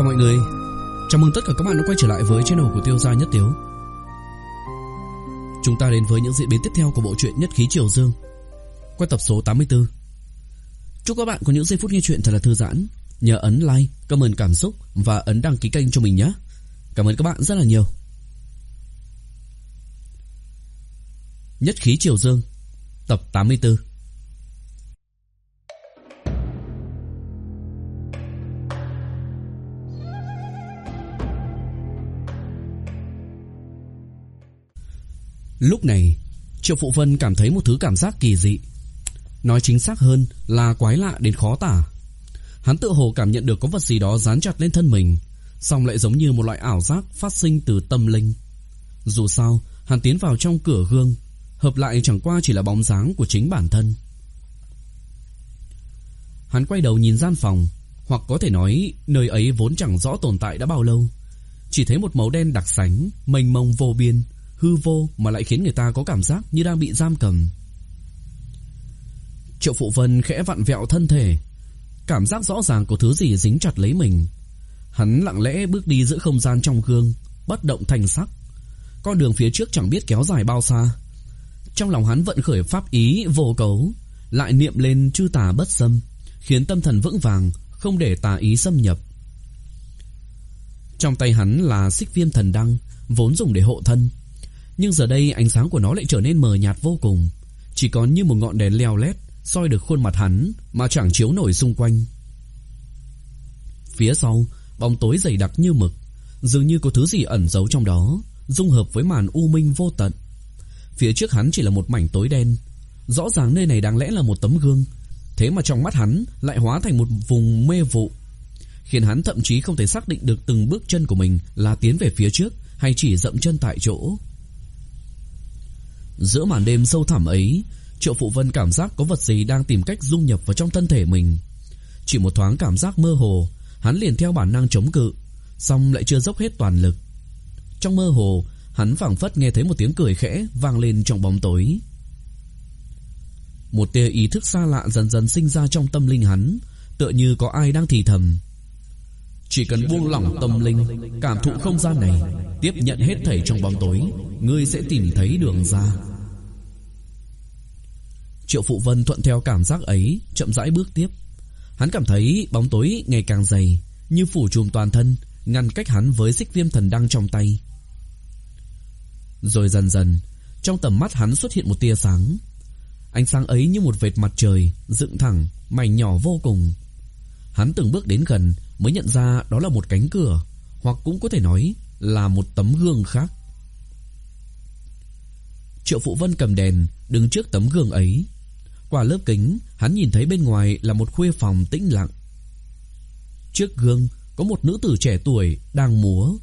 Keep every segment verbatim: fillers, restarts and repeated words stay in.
chào mọi người. Chào mừng tất cả các bạn đã quay trở lại với channel của Tiêu Gia Nhất Tiếu. Chúng ta đến với những diễn biến tiếp theo của bộ truyện Nhất Khí Triều Dương qua tập số tám mươi tư. Chúc các bạn có những giây phút nghe truyện thật là thư giãn. Nhớ ấn like, comment cảm xúc và ấn đăng ký kênh cho mình nhé. Cảm ơn các bạn rất là nhiều. Nhất Khí Triều Dương tập tám mươi tư. Lúc này, Triệu Phụ Vân cảm thấy một thứ cảm giác kỳ dị. Nói chính xác hơn là quái lạ đến khó tả. Hắn tự hồ cảm nhận được có vật gì đó dán chặt lên thân mình, song lại giống như một loại ảo giác phát sinh từ tâm linh. Dù sao, hắn tiến vào trong cửa gương, hợp lại chẳng qua chỉ là bóng dáng của chính bản thân. Hắn quay đầu nhìn gian phòng, hoặc có thể nói nơi ấy vốn chẳng rõ tồn tại đã bao lâu. Chỉ thấy một màu đen đặc sánh, mênh mông vô biên, hư vô mà lại khiến người ta có cảm giác như đang bị giam cầm. Triệu Phụ Vân khẽ vặn vẹo thân thể, cảm giác rõ ràng có thứ gì dính chặt lấy mình. Hắn lặng lẽ bước đi giữa không gian trong gương, bất động thanh sắc. Con đường phía trước chẳng biết kéo dài bao xa. Trong lòng hắn vận khởi pháp ý vô cấu, lại niệm lên chư tà bất xâm, khiến tâm thần vững vàng, không để tà ý xâm nhập. Trong tay hắn là Xích Viêm Thần Đăng, vốn dùng để hộ thân, nhưng giờ đây ánh sáng của nó lại trở nên mờ nhạt vô cùng, chỉ còn như một ngọn đèn leo lét soi được khuôn mặt hắn mà chẳng chiếu nổi xung quanh. Phía sau, bóng tối dày đặc như mực, dường như có thứ gì ẩn giấu trong đó, dung hợp với màn u minh vô tận. Phía trước hắn chỉ là một mảnh tối đen, rõ ràng nơi này đáng lẽ là một tấm gương, thế mà trong mắt hắn lại hóa thành một vùng mê vụ, khiến hắn thậm chí không thể xác định được từng bước chân của mình là tiến về phía trước hay chỉ dậm chân tại chỗ. Giữa màn đêm sâu thẳm ấy, Triệu Phụ Vân cảm giác có vật gì đang tìm cách dung nhập vào trong thân thể mình. Chỉ một thoáng cảm giác mơ hồ, hắn liền theo bản năng chống cự, song lại chưa dốc hết toàn lực. Trong mơ hồ, hắn phảng phất nghe thấy một tiếng cười khẽ vang lên trong bóng tối. Một tia ý thức xa lạ dần dần sinh ra trong tâm linh hắn, tựa như có ai đang thì thầm: chỉ cần buông lỏng tâm linh, cảm thụ không gian này, tiếp nhận hết thảy trong bóng tối, ngươi sẽ tìm thấy đường ra. Triệu Phụ Vân thuận theo cảm giác ấy, chậm rãi bước tiếp. Hắn cảm thấy bóng tối ngày càng dày, như phủ trùm toàn thân, ngăn cách hắn với Xích Viêm Thần Đăng trong tay. Rồi dần dần, trong tầm mắt hắn xuất hiện một tia sáng. Ánh sáng ấy như một vệt mặt trời, dựng thẳng, mảnh nhỏ vô cùng. Hắn từng bước đến gần mới nhận ra đó là một cánh cửa, hoặc cũng có thể nói là một tấm gương khác. Triệu Phụ Vân cầm đèn đứng trước tấm gương ấy. Qua lớp kính, hắn nhìn thấy bên ngoài là một khuê phòng tĩnh lặng. Trước gương có một nữ tử trẻ tuổi đang múa.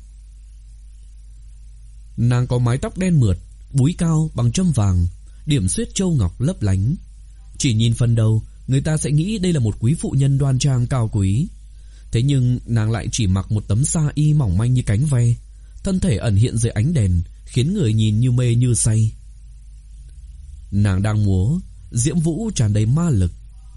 Nàng có mái tóc đen mượt, búi cao bằng châm vàng, điểm xuyết châu ngọc lấp lánh. Chỉ nhìn phần đầu, người ta sẽ nghĩ đây là một quý phụ nhân đoan trang cao quý. Thế nhưng nàng lại chỉ mặc một tấm sa y mỏng manh như cánh ve, thân thể ẩn hiện dưới ánh đèn, khiến người nhìn như mê như say. Nàng đang múa, diễm vũ tràn đầy ma lực.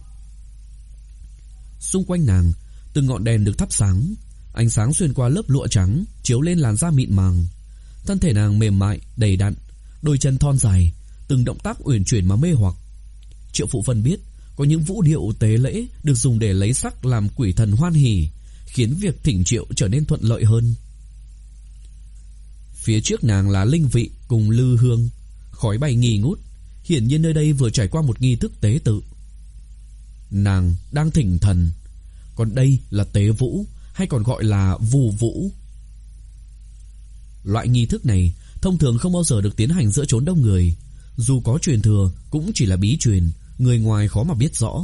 Xung quanh nàng, từng ngọn đèn được thắp sáng, ánh sáng xuyên qua lớp lụa trắng, chiếu lên làn da mịn màng. Thân thể nàng mềm mại, đầy đặn, đôi chân thon dài, từng động tác uyển chuyển mà mê hoặc. Triệu Phụ Vân biết có những vũ điệu tế lễ được dùng để lấy sắc làm quỷ thần hoan hỉ, khiến việc thỉnh triệu trở nên thuận lợi hơn. Phía trước nàng là linh vị cùng lư hương, khói bay nghi ngút, hiển nhiên nơi đây vừa trải qua một nghi thức tế tự. Nàng đang thỉnh thần, còn đây là tế vũ, hay còn gọi là vù vũ. Loại nghi thức này thông thường không bao giờ được tiến hành giữa chốn đông người, dù có truyền thừa cũng chỉ là bí truyền, người ngoài khó mà biết rõ.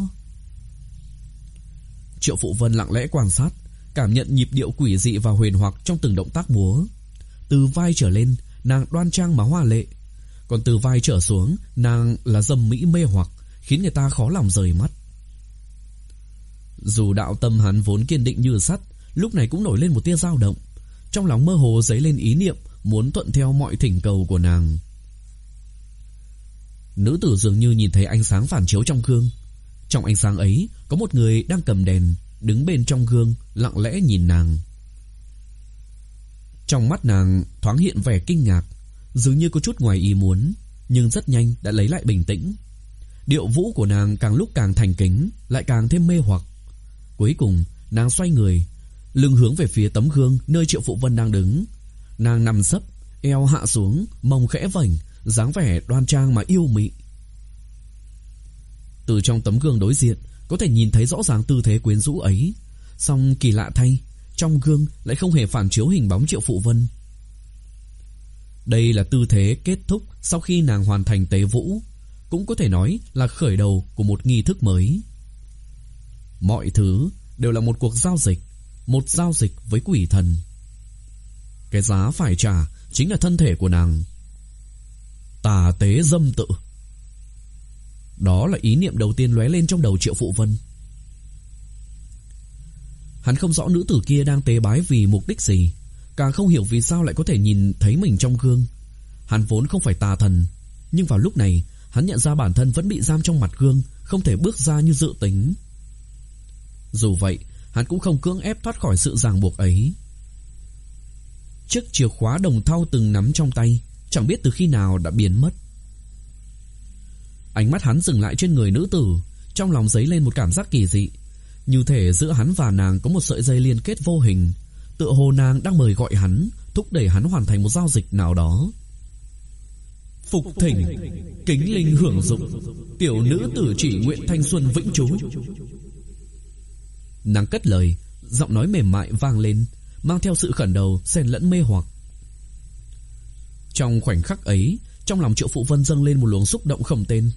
Triệu Phụ Vân lặng lẽ quan sát, cảm nhận nhịp điệu quỷ dị và huyền hoặc trong từng động tác múa. Từ vai trở lên, nàng đoan trang mà hoa lệ, còn từ vai trở xuống, nàng là dâm mỹ mê hoặc, khiến người ta khó lòng rời mắt. Dù đạo tâm hắn vốn kiên định như sắt, lúc này cũng nổi lên một tia dao động. Trong lòng mơ hồ dấy lên ý niệm muốn thuận theo mọi thỉnh cầu của nàng. Nữ tử dường như nhìn thấy ánh sáng phản chiếu trong gương. Trong ánh sáng ấy có một người đang cầm đèn, đứng bên trong gương lặng lẽ nhìn nàng. Trong mắt nàng thoáng hiện vẻ kinh ngạc, dường như có chút ngoài ý muốn, nhưng rất nhanh đã lấy lại bình tĩnh. Điệu vũ của nàng càng lúc càng thành kính, lại càng thêm mê hoặc. Cuối cùng nàng xoay người, lưng hướng về phía tấm gương nơi Triệu Phụ Vân đang đứng. Nàng nằm sấp, eo hạ xuống, mông khẽ vểnh, dáng vẻ đoan trang mà yêu mị. Từ trong tấm gương đối diện có thể nhìn thấy rõ ràng tư thế quyến rũ ấy, song kỳ lạ thay, trong gương lại không hề phản chiếu hình bóng Triệu Phụ Vân. Đây là tư thế kết thúc sau khi nàng hoàn thành tế vũ, cũng có thể nói là khởi đầu của một nghi thức mới. Mọi thứ đều là một cuộc giao dịch, một giao dịch với quỷ thần. Cái giá phải trả chính là thân thể của nàng. Tà tế dâm tự. Đó là ý niệm đầu tiên lóe lên trong đầu Triệu Phụ Vân. Hắn không rõ nữ tử kia đang tế bái vì mục đích gì, càng không hiểu vì sao lại có thể nhìn thấy mình trong gương. Hắn vốn không phải tà thần, nhưng vào lúc này hắn nhận ra bản thân vẫn bị giam trong mặt gương, không thể bước ra như dự tính. Dù vậy, hắn cũng không cưỡng ép thoát khỏi sự ràng buộc ấy. Chiếc chìa khóa đồng thau từng nắm trong tay chẳng biết từ khi nào đã biến mất. Ánh mắt hắn dừng lại trên người nữ tử, trong lòng dấy lên một cảm giác kỳ dị, như thể giữa hắn và nàng có một sợi dây liên kết vô hình, tựa hồ nàng đang mời gọi hắn, thúc đẩy hắn hoàn thành một giao dịch nào đó. Phục thỉnh, kính linh hưởng dụng, tiểu nữ tử chỉ nguyện thanh xuân vĩnh trú. Nàng cất lời, giọng nói mềm mại vang lên, mang theo sự khẩn đầu xen lẫn mê hoặc. Trong khoảnh khắc ấy, trong lòng Triệu Phụ Vân dâng lên một luồng xúc động không tên.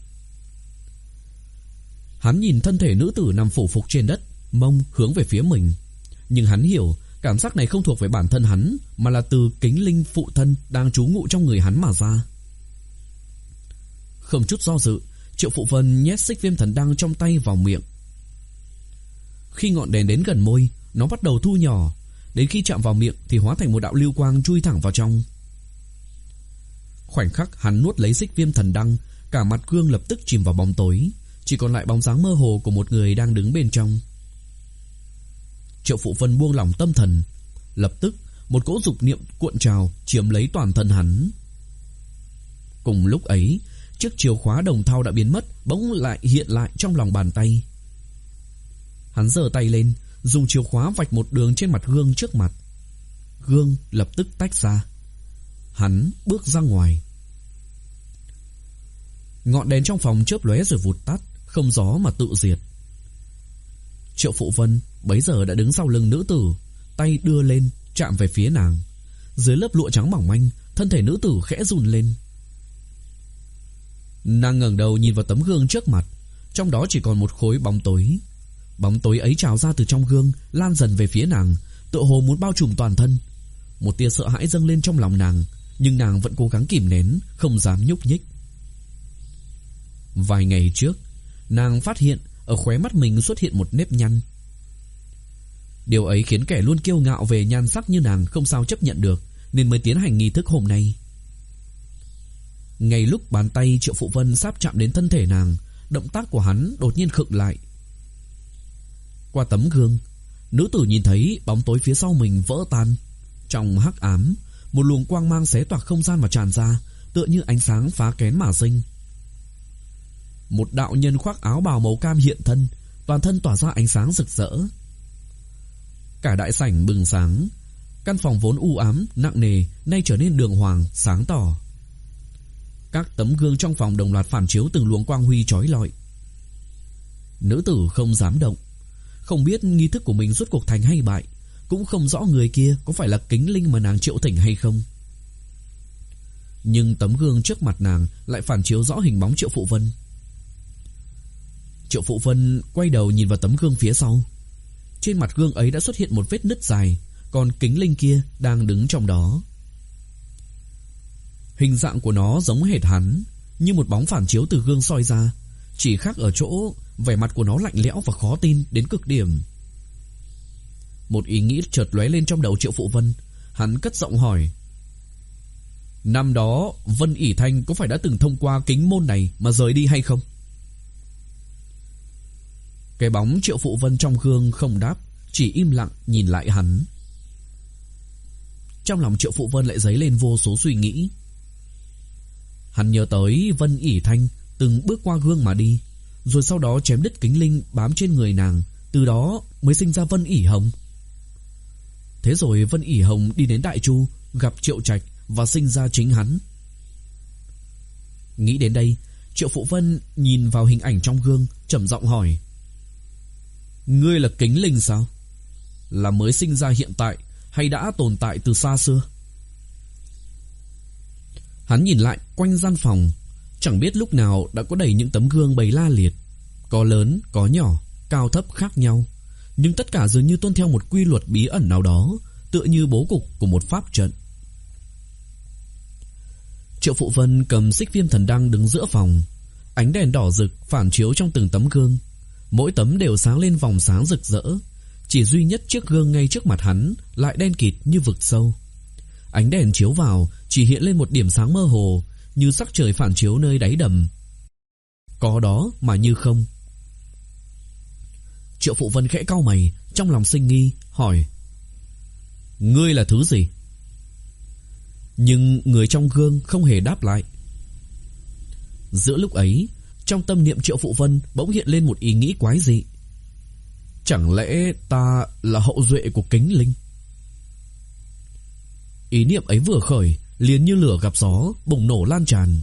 Hắn nhìn thân thể nữ tử nằm phủ phục trên đất, mông hướng về phía mình, nhưng hắn hiểu cảm giác này không thuộc về bản thân hắn, mà là từ kính linh phụ thân đang trú ngụ trong người hắn mà ra. Không chút do dự, Triệu Phụ Vân nhét xích viêm thần đăng trong tay vào miệng. Khi ngọn đèn đến gần môi, nó bắt đầu thu nhỏ, đến khi chạm vào miệng thì hóa thành một đạo lưu quang chui thẳng vào trong. Khoảnh khắc hắn nuốt lấy xích viêm thần đăng, cả mặt gương lập tức chìm vào bóng tối, chỉ còn lại bóng dáng mơ hồ của một người đang đứng bên trong. Triệu Phụ Vân buông lỏng tâm thần, lập tức một cỗ dục niệm cuộn trào chiếm lấy toàn thân hắn. Cùng lúc ấy, chiếc chìa khóa đồng thau đã biến mất, bỗng lại hiện lại trong lòng bàn tay. Hắn giơ tay lên, dùng chìa khóa vạch một đường trên mặt gương trước mặt. Gương lập tức tách ra. Hắn bước ra ngoài. Ngọn đèn trong phòng chớp lóe rồi vụt tắt, không gió mà tự diệt. Triệu Phụ Vân bấy giờ đã đứng sau lưng nữ tử, tay đưa lên chạm về phía nàng. Dưới lớp lụa trắng mỏng manh, thân thể nữ tử khẽ run lên. Nàng ngẩng đầu nhìn vào tấm gương trước mặt, trong đó chỉ còn một khối bóng tối. Bóng tối ấy trào ra từ trong gương, lan dần về phía nàng, tựa hồ muốn bao trùm toàn thân. Một tia sợ hãi dâng lên trong lòng nàng, nhưng nàng vẫn cố gắng kìm nén, không dám nhúc nhích. Vài ngày trước, nàng phát hiện ở khóe mắt mình xuất hiện một nếp nhăn. Điều ấy khiến kẻ luôn kiêu ngạo về nhan sắc như nàng không sao chấp nhận được, nên mới tiến hành nghi thức hôm nay. Ngay lúc bàn tay Triệu Phụ Vân sắp chạm đến thân thể nàng, động tác của hắn đột nhiên khựng lại. Qua tấm gương, nữ tử nhìn thấy bóng tối phía sau mình vỡ tan. Trong hắc ám, một luồng quang mang xé toạc không gian mà tràn ra, tựa như ánh sáng phá kén mà sinh. Một đạo nhân khoác áo bào màu cam hiện thân, toàn thân tỏa ra ánh sáng rực rỡ. Cả đại sảnh bừng sáng, căn phòng vốn u ám, nặng nề nay trở nên đường hoàng, sáng tỏ. Các tấm gương trong phòng đồng loạt phản chiếu từng luồng quang huy chói lọi. Nữ tử không dám động, không biết nghi thức của mình rốt cuộc thành hay bại, cũng không rõ người kia có phải là kính linh mà nàng triệu thỉnh hay không. Nhưng tấm gương trước mặt nàng lại phản chiếu rõ hình bóng Triệu Phụ Vân. Triệu Phụ Vân quay đầu nhìn vào tấm gương phía sau. Trên mặt gương ấy đã xuất hiện một vết nứt dài, còn kính linh kia đang đứng trong đó. Hình dạng của nó giống hệt hắn, như một bóng phản chiếu từ gương soi ra, chỉ khác ở chỗ vẻ mặt của nó lạnh lẽo và khó tin đến cực điểm. Một ý nghĩ chợt lóe lên trong đầu Triệu Phụ Vân. Hắn cất giọng hỏi: năm đó Vân ỷ Thanh có phải đã từng thông qua kính môn này mà rời đi hay không? Cái bóng Triệu Phụ Vân trong gương không đáp, chỉ im lặng nhìn lại hắn. trong lòng Triệu Phụ Vân lại dấy lên vô số suy nghĩ. Hắn nhớ tới Vân ỉ Thanh từng bước qua gương mà đi, rồi sau đó chém đứt kính linh bám trên người nàng, từ đó mới sinh ra Vân ỉ Hồng. Thế rồi Vân ỉ Hồng đi đến Đại Chu, gặp Triệu Trạch và sinh ra chính hắn. Nghĩ đến đây, Triệu Phụ Vân nhìn vào hình ảnh trong gương, trầm giọng hỏi: Ngươi là kính linh sao? Là mới sinh ra hiện tại hay đã tồn tại từ xa xưa? Hắn nhìn lại quanh gian phòng, chẳng biết lúc nào đã có đầy những tấm gương bày la liệt, có lớn, có nhỏ, cao thấp khác nhau, nhưng tất cả dường như tuân theo một quy luật bí ẩn nào đó, tựa như bố cục của một pháp trận. Triệu Phụ Vân cầm xích viêm thần đăng đứng giữa phòng, ánh đèn đỏ rực phản chiếu trong từng tấm gương, mỗi tấm đều sáng lên vòng sáng rực rỡ, chỉ duy nhất chiếc gương ngay trước mặt hắn lại đen kịt như vực sâu. Ánh đèn chiếu vào chỉ hiện lên một điểm sáng mơ hồ, như sắc trời phản chiếu nơi đáy đầm. Có đó mà như không. Triệu Phụ Vân khẽ cau mày, trong lòng sinh nghi, hỏi: Ngươi là thứ gì? Nhưng người trong gương không hề đáp lại. Giữa lúc ấy, trong tâm niệm Triệu Phụ Vân bỗng hiện lên một ý nghĩ quái dị. Chẳng lẽ ta là hậu duệ của kính linh? Ý niệm ấy vừa khởi, liền như lửa gặp gió, bùng nổ lan tràn.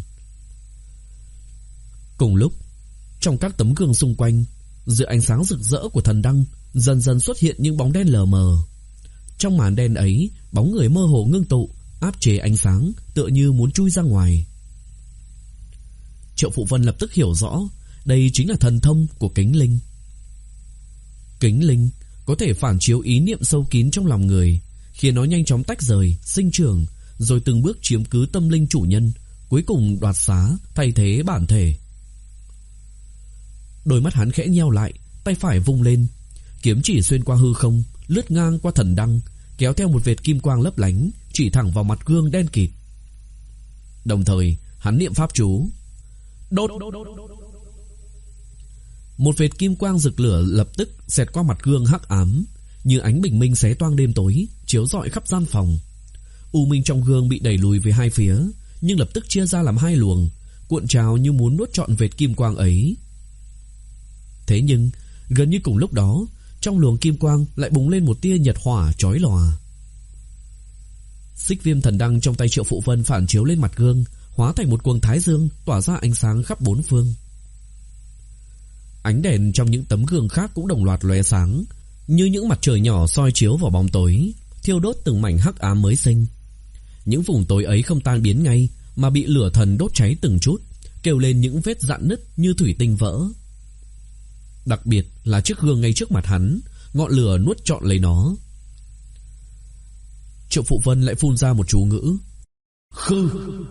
Cùng lúc, trong các tấm gương xung quanh, dưới ánh sáng rực rỡ của thần đăng, dần dần xuất hiện những bóng đen lờ mờ. Trong màn đen ấy, bóng người mơ hồ ngưng tụ, áp chế ánh sáng, tựa như muốn chui ra ngoài. Triệu Phụ Vân lập tức hiểu rõ, đây chính là thần thông của kính linh. Kính linh có thể phản chiếu ý niệm sâu kín trong lòng người, khiến nó nhanh chóng tách rời, sinh trưởng, rồi từng bước chiếm cứ tâm linh chủ nhân, cuối cùng đoạt xá, thay thế bản thể. Đôi mắt hắn khẽ nheo lại, tay phải vung lên, kiếm chỉ xuyên qua hư không, lướt ngang qua thần đăng, kéo theo một vệt kim quang lấp lánh, chỉ thẳng vào mặt gương đen kịt. Đồng thời, hắn niệm pháp chú: Đốt! Một vệt kim quang rực lửa lập tức xẹt qua mặt gương hắc ám, như ánh bình minh xé toang đêm tối, chiếu rọi khắp gian phòng. U minh trong gương bị đẩy lùi về hai phía, nhưng lập tức chia ra làm hai luồng, cuộn trào như muốn nuốt trọn vệt kim quang ấy. Thế nhưng, gần như cùng lúc đó, trong luồng kim quang lại bùng lên một tia nhật hỏa chói lòa. Xích viêm thần đăng trong tay Triệu Phụ Vân phản chiếu lên mặt gương, hóa thành một cuồng thái dương tỏa ra ánh sáng khắp bốn phương. Ánh đèn trong những tấm gương khác cũng đồng loạt lóe sáng, như những mặt trời nhỏ soi chiếu vào bóng tối, thiêu đốt từng mảnh hắc ám mới sinh. Những vùng tối ấy không tan biến ngay, mà bị lửa thần đốt cháy từng chút, kêu lên những vết rạn nứt như thủy tinh vỡ. Đặc biệt là chiếc gương ngay trước mặt hắn, ngọn lửa nuốt trọn lấy nó. Triệu Phụ Vân lại phun ra một chú ngữ: Khư!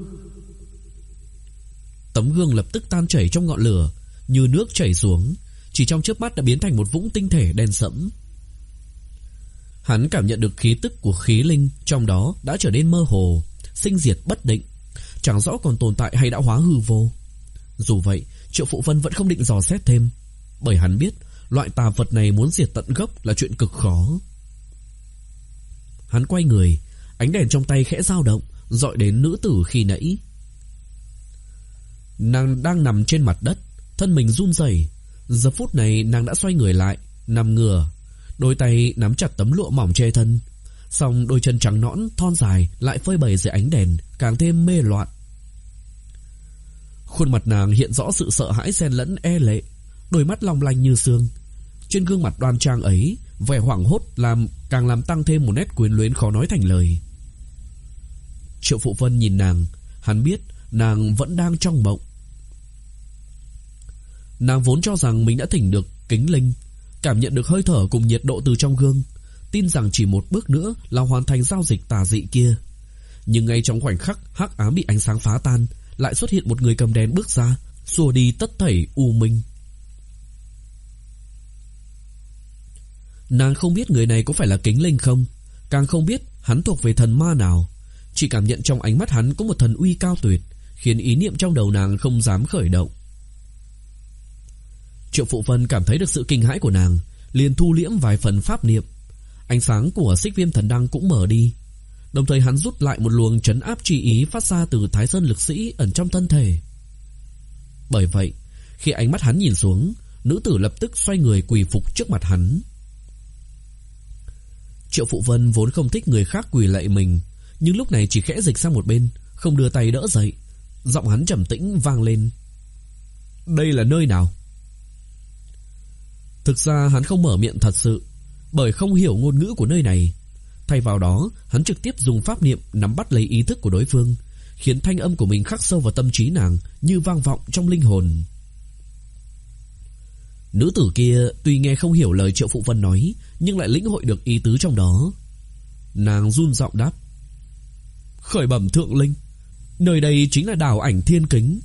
Tấm gương lập tức tan chảy trong ngọn lửa, như nước chảy xuống, chỉ trong chớp mắt đã biến thành một vũng tinh thể đen sẫm. Hắn cảm nhận được khí tức của khí linh trong đó đã trở nên mơ hồ, sinh diệt bất định, chẳng rõ còn tồn tại hay đã hóa hư vô. Dù vậy, Triệu Phụ Vân vẫn không định dò xét thêm, bởi hắn biết loại tà vật này muốn diệt tận gốc là chuyện cực khó. Hắn quay người, ánh đèn trong tay khẽ dao động, dọi đến nữ tử khi nãy. Nàng đang nằm trên mặt đất, thân mình run rẩy. Giờ phút này nàng đã xoay người lại, nằm ngửa, đôi tay nắm chặt tấm lụa mỏng che thân, song đôi chân trắng nõn thon dài lại phơi bày dưới ánh đèn, càng thêm mê loạn. Khuôn mặt nàng hiện rõ sự sợ hãi xen lẫn e lệ, đôi mắt long lanh như xương. Trên gương mặt đoan trang ấy, vẻ hoảng hốt làm càng làm tăng thêm một nét quyến luyến khó nói thành lời. Triệu Phụ Vân nhìn nàng, hắn biết nàng vẫn đang trong mộng. Nàng vốn cho rằng mình đã thỉnh được kính linh, cảm nhận được hơi thở cùng nhiệt độ từ trong gương, tin rằng chỉ một bước nữa là hoàn thành giao dịch tà dị kia. Nhưng ngay trong khoảnh khắc hắc ám bị ánh sáng phá tan, lại xuất hiện một người cầm đèn bước ra, xua đi tất thảy u minh. Nàng không biết người này có phải là kính linh không, càng không biết hắn thuộc về thần ma nào, chỉ cảm nhận trong ánh mắt hắn có một thần uy cao tuyệt, khiến ý niệm trong đầu nàng không dám khởi động. Triệu Phụ Vân cảm thấy được sự kinh hãi của nàng, liền thu liễm vài phần pháp niệm. Ánh sáng của xích viêm thần đăng cũng mở đi. Đồng thời hắn rút lại một luồng trấn áp chi ý phát ra từ Thái Sơn lực sĩ ẩn trong thân thể. Bởi vậy, khi ánh mắt hắn nhìn xuống, nữ tử lập tức xoay người quỳ phục trước mặt hắn. Triệu Phụ Vân vốn không thích người khác quỳ lạy mình, nhưng lúc này chỉ khẽ dịch sang một bên, không đưa tay đỡ dậy. Giọng hắn trầm tĩnh vang lên: "Đây là nơi nào?" Thực ra hắn không mở miệng thật sự, bởi không hiểu ngôn ngữ của nơi này. Thay vào đó, hắn trực tiếp dùng pháp niệm nắm bắt lấy ý thức của đối phương, khiến thanh âm của mình khắc sâu vào tâm trí nàng, như vang vọng trong linh hồn. Nữ tử kia tuy nghe không hiểu lời Triệu Phụ Vân nói, nhưng lại lĩnh hội được ý tứ trong đó. Nàng run giọng đáp: "Khởi bẩm thượng linh, nơi đây chính là đảo Ảnh Thiên Kính."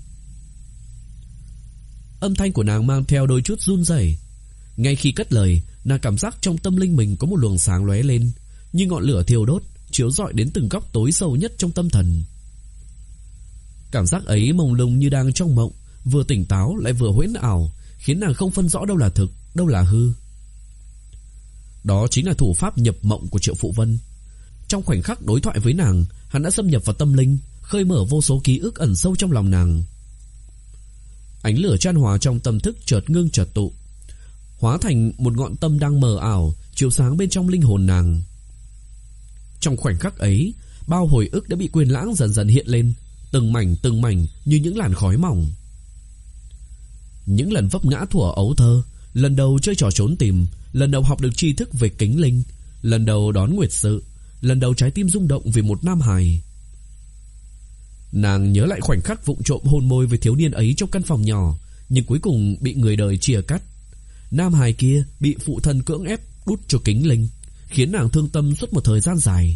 Âm thanh của nàng mang theo đôi chút run rẩy. Ngay khi cất lời, nàng cảm giác trong tâm linh mình có một luồng sáng lóe lên, như ngọn lửa thiêu đốt, chiếu rọi đến từng góc tối sâu nhất trong tâm thần. Cảm giác ấy mông lung như đang trong mộng, vừa tỉnh táo lại vừa huyễn ảo, khiến nàng không phân rõ đâu là thực, đâu là hư. Đó chính là thủ pháp nhập mộng của Triệu Phụ Vân. Trong khoảnh khắc đối thoại với nàng, hắn đã xâm nhập vào tâm linh, khơi mở vô số ký ức ẩn sâu trong lòng nàng. Ánh lửa chan hòa trong tâm thức chợt ngưng chợt tụ, hóa thành một ngọn tâm đang mờ ảo, chiếu sáng bên trong linh hồn nàng. Trong khoảnh khắc ấy, bao hồi ức đã bị quên lãng dần dần hiện lên, từng mảnh từng mảnh như những làn khói mỏng. Những lần vấp ngã thuở ấu thơ, lần đầu chơi trò trốn tìm, lần đầu học được tri thức về kính linh, lần đầu đón nguyệt sự, lần đầu trái tim rung động vì một nam hài. Nàng nhớ lại khoảnh khắc vụng trộm hôn môi với thiếu niên ấy trong căn phòng nhỏ, nhưng cuối cùng bị người đời chia cắt. Nam hài kia bị phụ thân cưỡng ép đút cho kính linh, khiến nàng thương tâm suốt một thời gian dài.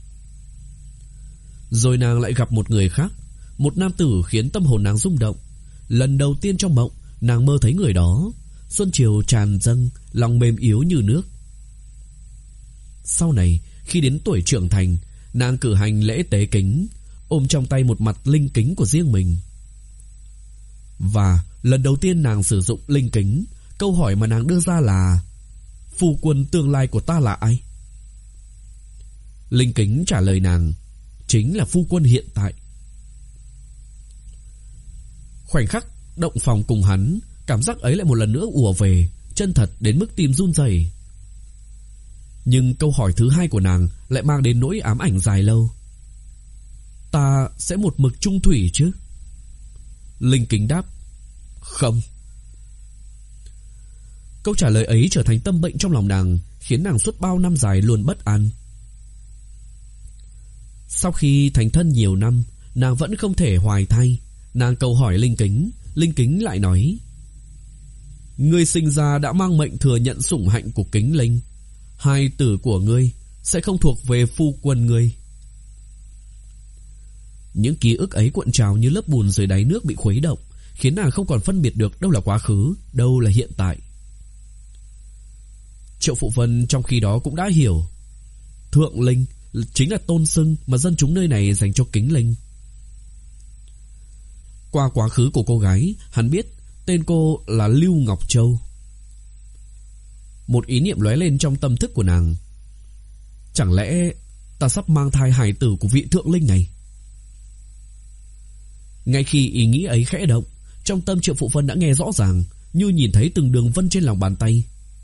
Rồi nàng lại gặp một người khác, một nam tử khiến tâm hồn nàng rung động. Lần đầu tiên trong mộng, nàng mơ thấy người đó, xuân chiều tràn dâng, lòng mềm yếu như nước. Sau này, khi đến tuổi trưởng thành, nàng cử hành lễ tế kính, ôm trong tay một mặt linh kính của riêng mình. Và lần đầu tiên nàng sử dụng linh kính, câu hỏi mà nàng đưa ra là: "Phu quân tương lai của ta là ai?" Linh kính trả lời nàng: "Chính là phu quân hiện tại." Khoảnh khắc động phòng cùng hắn, cảm giác ấy lại một lần nữa ùa về, chân thật đến mức tim run rẩy. Nhưng câu hỏi thứ hai của nàng lại mang đến nỗi ám ảnh dài lâu: "Ta sẽ một mực chung thủy chứ?" Linh kính đáp: "Không." Câu trả lời ấy trở thành tâm bệnh trong lòng nàng, khiến nàng suốt bao năm dài luôn bất an. Sau khi thành thân nhiều năm, nàng vẫn không thể hoài thai. Nàng cầu hỏi linh kính, linh kính lại nói: "Ngươi sinh ra đã mang mệnh thừa nhận sủng hạnh của kính linh, hai tử của ngươi sẽ không thuộc về phu quân ngươi." Những ký ức ấy cuộn trào như lớp bùn dưới đáy nước bị khuấy động, khiến nàng không còn phân biệt được đâu là quá khứ, đâu là hiện tại. Triệu Phụ Vân trong khi đó cũng đã hiểu, thượng linh chính là tôn xưng mà dân chúng nơi này dành cho kính linh. Qua quá khứ của cô gái, hắn biết tên cô là Lưu Ngọc Châu. Một ý niệm lóe lên trong tâm thức của nàng: chẳng lẽ ta sắp mang thai hài tử của vị thượng linh này? Ngay khi ý nghĩ ấy khẽ động, trong tâm Triệu Phụ Vân đã nghe rõ ràng, như nhìn thấy từng đường vân trên lòng bàn tay.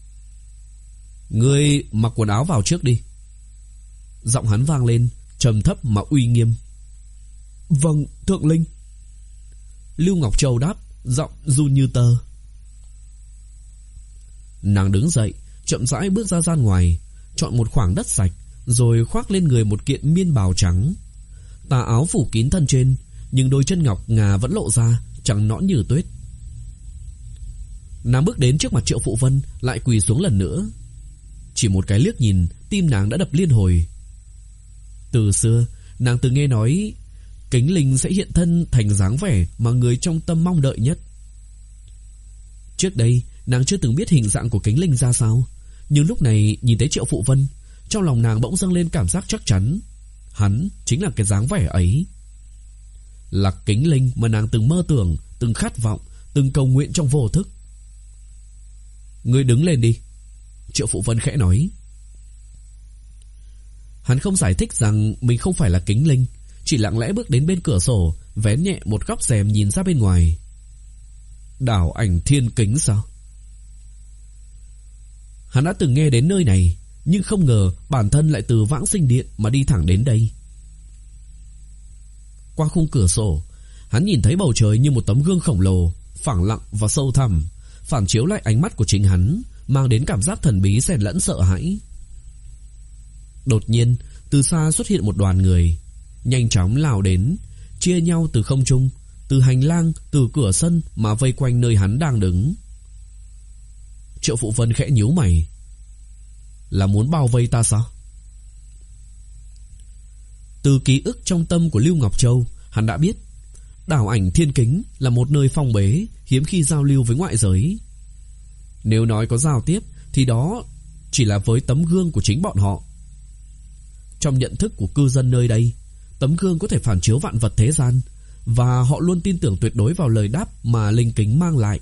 "Ngươi mặc quần áo vào trước đi." Giọng hắn vang lên, trầm thấp mà uy nghiêm. "Vâng, thượng linh." Lưu Ngọc Châu đáp, giọng run như tơ. Nàng đứng dậy, chậm rãi bước ra gian ngoài, chọn một khoảng đất sạch, rồi khoác lên người một kiện miên bào trắng. Tà áo phủ kín thân trên, nhưng đôi chân ngọc ngà vẫn lộ ra, trắng nõn như tuyết. Nàng bước đến trước mặt Triệu Phụ Vân, lại quỳ xuống lần nữa. Chỉ một cái liếc nhìn, tim nàng đã đập liên hồi. Từ xưa, nàng từng nghe nói kính linh sẽ hiện thân thành dáng vẻ mà người trong tâm mong đợi nhất. Trước đây, nàng chưa từng biết hình dạng của kính linh ra sao, nhưng lúc này nhìn thấy Triệu Phụ Vân, trong lòng nàng bỗng dâng lên cảm giác chắc chắn, hắn chính là cái dáng vẻ ấy. Là kính linh mà nàng từng mơ tưởng, từng khát vọng, từng cầu nguyện trong vô thức. "Ngươi đứng lên đi," Triệu Phụ Vân khẽ nói. Hắn không giải thích rằng mình không phải là kính linh, chỉ lặng lẽ bước đến bên cửa sổ, vén nhẹ một góc rèm nhìn ra bên ngoài. Đảo ảnh thiên kính sao? Hắn đã từng nghe đến nơi này, nhưng không ngờ bản thân lại từ Vãng Sinh Điện mà đi thẳng đến đây. Qua khung cửa sổ, hắn nhìn thấy bầu trời như một tấm gương khổng lồ, phẳng lặng và sâu thẳm, phản chiếu lại ánh mắt của chính hắn, mang đến cảm giác thần bí xen lẫn sợ hãi. Đột nhiên, từ xa xuất hiện một đoàn người, nhanh chóng lao đến, chia nhau từ không trung, từ hành lang, từ cửa sân mà vây quanh nơi hắn đang đứng. Triệu Phụ Vân khẽ nhíu mày. Là muốn bao vây ta sao? Từ ký ức trong tâm của Lưu Ngọc Châu, hắn đã biết đảo ảnh thiên kính là một nơi phong bế, hiếm khi giao lưu với ngoại giới. Nếu nói có giao tiếp thì đó chỉ là với tấm gương của chính bọn họ. Trong nhận thức của cư dân nơi đây, tấm gương có thể phản chiếu vạn vật thế gian, và họ luôn tin tưởng tuyệt đối vào lời đáp mà linh kính mang lại.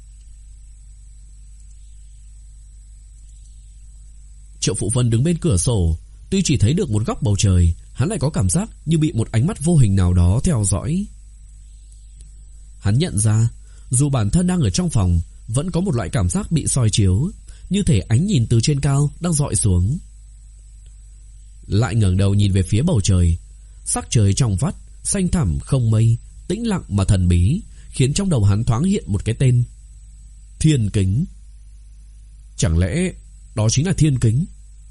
Triệu Phụ Vân đứng bên cửa sổ, tuy chỉ thấy được một góc bầu trời, hắn lại có cảm giác như bị một ánh mắt vô hình nào đó theo dõi. Hắn nhận ra, dù bản thân đang ở trong phòng, vẫn có một loại cảm giác bị soi chiếu, như thể ánh nhìn từ trên cao đang dọi xuống. Lại ngẩng đầu nhìn về phía bầu trời, sắc trời trong vắt, xanh thẳm không mây, tĩnh lặng mà thần bí, khiến trong đầu hắn thoáng hiện một cái tên: Thiên Kính. Chẳng lẽ đó chính là thiên kính?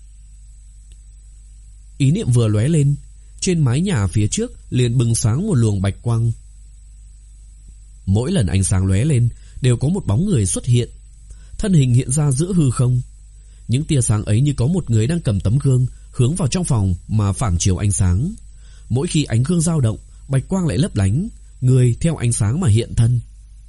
Ý niệm vừa lóe lên, trên mái nhà phía trước liền bừng sáng một luồng bạch quang. Mỗi lần ánh sáng lóe lên đều có một bóng người xuất hiện, thân hình hiện ra giữa hư không. Những tia sáng ấy như có một người đang cầm tấm gương hướng vào trong phòng mà phản chiếu ánh sáng. Mỗi khi ánh gương dao động, bạch quang lại lấp lánh, người theo ánh sáng mà hiện thân.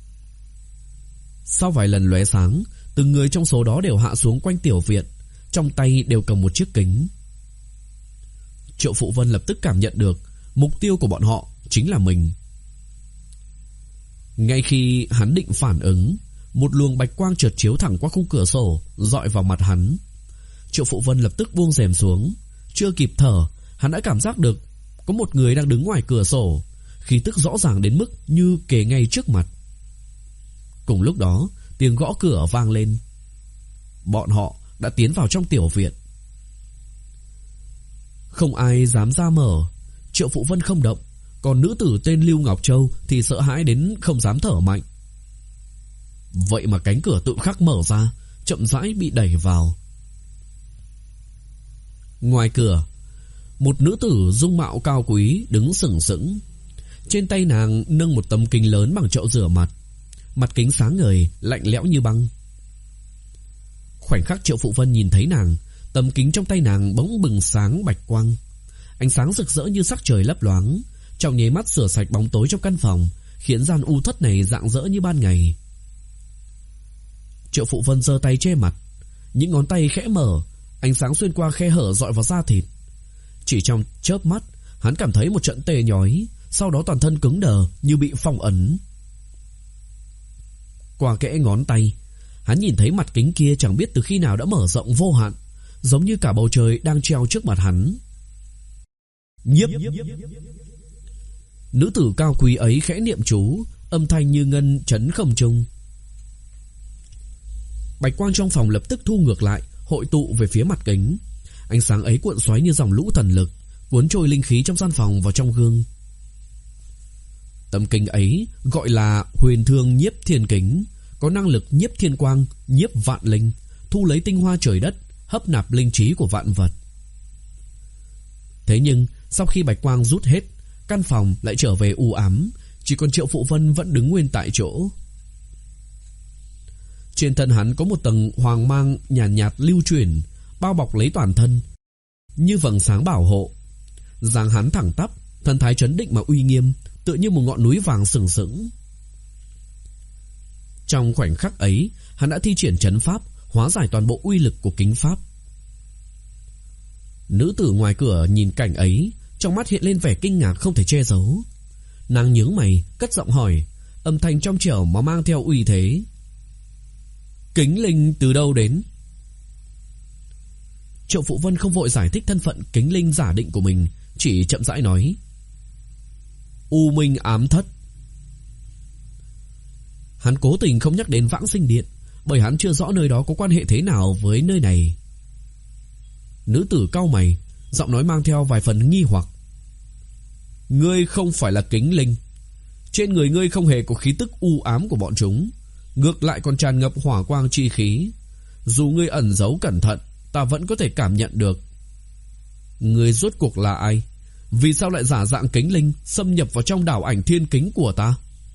Sau vài lần lóe sáng, từng người trong số đó đều hạ xuống quanh tiểu viện, trong tay đều cầm một chiếc kính. Triệu Phụ Vân lập tức cảm nhận được mục tiêu của bọn họ chính là mình. Ngay khi hắn định phản ứng, một luồng bạch quang chợt chiếu thẳng qua khung cửa sổ, dọi vào mặt hắn. Triệu Phụ Vân lập tức buông rèm xuống. Chưa kịp thở, hắn đã cảm giác được có một người đang đứng ngoài cửa sổ, khí tức rõ ràng đến mức như kề ngay trước mặt. Cùng lúc đó, tiếng gõ cửa vang lên. Bọn họ đã tiến vào trong tiểu viện. Không ai dám ra mở. Triệu Phụ Vân không động, còn nữ tử tên Lưu Ngọc Châu thì sợ hãi đến không dám thở mạnh. Vậy mà cánh cửa tự khắc mở ra, chậm rãi bị đẩy vào. Ngoài cửa, một nữ tử dung mạo cao quý đứng sừng sững. Trên tay nàng nâng một tấm kính lớn bằng chậu rửa mặt, mặt kính sáng ngời, lạnh lẽo như băng. Khoảnh khắc Triệu Phụ Vân nhìn thấy nàng, tấm kính trong tay nàng bỗng bừng sáng bạch quang. Ánh sáng rực rỡ như sắc trời lấp loáng, trong nháy mắt rửa sạch bóng tối trong căn phòng, khiến gian u thất này rạng rỡ như ban ngày. Triệu Phụ Vân giơ tay che mặt, những ngón tay khẽ mở, ánh sáng xuyên qua khe hở dọi vào da thịt. Chỉ trong chớp mắt, hắn cảm thấy một trận tê nhói, sau đó toàn thân cứng đờ như bị phong ấn. Qua kẽ ngón tay, hắn nhìn thấy mặt kính kia chẳng biết từ khi nào đã mở rộng vô hạn, giống như cả bầu trời đang treo trước mặt hắn. Nhiếp. Nữ tử cao quý ấy khẽ niệm chú, âm thanh như ngân chấn không trung. Bạch quang trong phòng lập tức thu ngược lại, hội tụ về phía mặt kính. Ánh sáng ấy cuộn xoáy như dòng lũ thần lực, cuốn trôi linh khí trong gian phòng vào trong gương. Tấm kính ấy gọi là Huyền Thương Nhiếp Thiên Kính, có năng lực nhiếp thiên quang, nhiếp vạn linh, thu lấy tinh hoa trời đất, hấp nạp linh trí của vạn vật. Thế nhưng sau khi bạch quang rút hết, căn phòng lại trở về u ám, chỉ còn Triệu Phụ Vân vẫn đứng nguyên tại chỗ. Trên thân hắn có một tầng hoàng mang nhàn nhạt, nhạt lưu chuyển, bao bọc lấy toàn thân, như vầng sáng bảo hộ. Dáng hắn thẳng tắp, thần thái trấn định mà uy nghiêm, tựa như một ngọn núi vàng sừng sững. Trong khoảnh khắc ấy, hắn đã thi triển trấn pháp, hóa giải toàn bộ uy lực của kính pháp. Nữ tử ngoài cửa nhìn cảnh ấy, trong mắt hiện lên vẻ kinh ngạc không thể che giấu. Nàng nhướng mày, cất giọng hỏi, âm thanh trong trẻo mà mang theo uy thế. Kính linh từ đâu đến? Triệu Phụ Vân không vội giải thích thân phận Kính Linh giả định của mình, chỉ chậm rãi nói: U Minh ám thất. Hắn cố tình không nhắc đến Vãng Sinh Điện, bởi hắn chưa rõ nơi đó có quan hệ thế nào với nơi này. Nữ tử cau mày, giọng nói mang theo vài phần nghi hoặc: Ngươi không phải là Kính Linh. Trên người ngươi không hề có khí tức u ám của bọn chúng, ngược lại còn tràn ngập hỏa quang chi khí. Dù ngươi ẩn giấu cẩn thận, ta vẫn có thể cảm nhận được. Ngươi rốt cuộc là ai? Vì sao lại giả dạng Kính Linh xâm nhập vào trong đảo ảnh thiên kính của ta?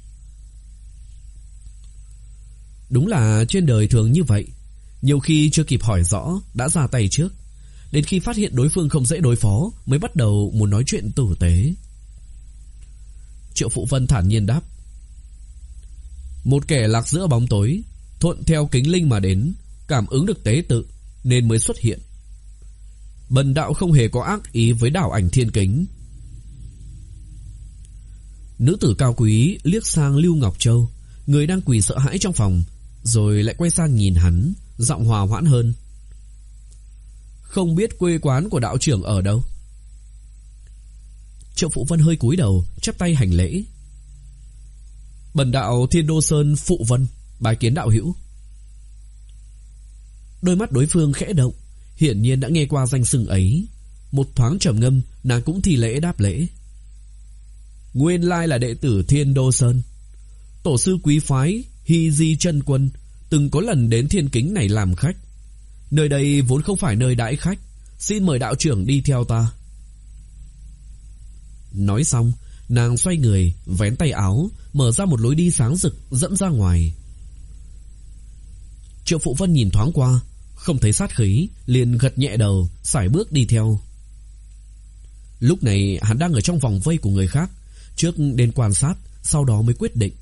Đúng là trên đời thường như vậy, nhiều khi chưa kịp hỏi rõ đã ra tay trước, đến khi phát hiện đối phương không dễ đối phó mới bắt đầu muốn nói chuyện tử tế. Triệu Phụ Vân thản nhiên đáp: Một kẻ lạc giữa bóng tối, thuận theo Kính Linh mà đến, cảm ứng được tế tự nên mới xuất hiện. Bần đạo không hề có ác ý với đảo ảnh thiên kính. Nữ tử cao quý liếc sang Lưu Ngọc Châu, người đang quỳ sợ hãi trong phòng, rồi lại quay sang nhìn hắn, giọng hòa hoãn hơn: Không biết quê quán của đạo trưởng ở đâu? Triệu Phụ Vân hơi cúi đầu, chắp tay hành lễ: Bần đạo Thiên Đô Sơn Phụ Vân, bái kiến đạo hữu. Đôi mắt đối phương khẽ động, hiển nhiên đã nghe qua danh xưng ấy. Một thoáng trầm ngâm, nàng cũng thi lễ đáp lễ: Nguyên lai là đệ tử Thiên Đô Sơn. Tổ sư quý phái Hy Di Chân Quân từng có lần đến thiên kính này làm khách. Nơi đây vốn không phải nơi đãi khách, xin mời đạo trưởng đi theo ta. Nói xong, nàng xoay người, vén tay áo, mở ra một lối đi sáng rực dẫn ra ngoài. Triệu Phụ Vân nhìn thoáng qua, không thấy sát khí, liền gật nhẹ đầu, sải bước đi theo. Lúc này hắn đang ở trong vòng vây của người khác, trước đến quan sát, sau đó mới quyết định.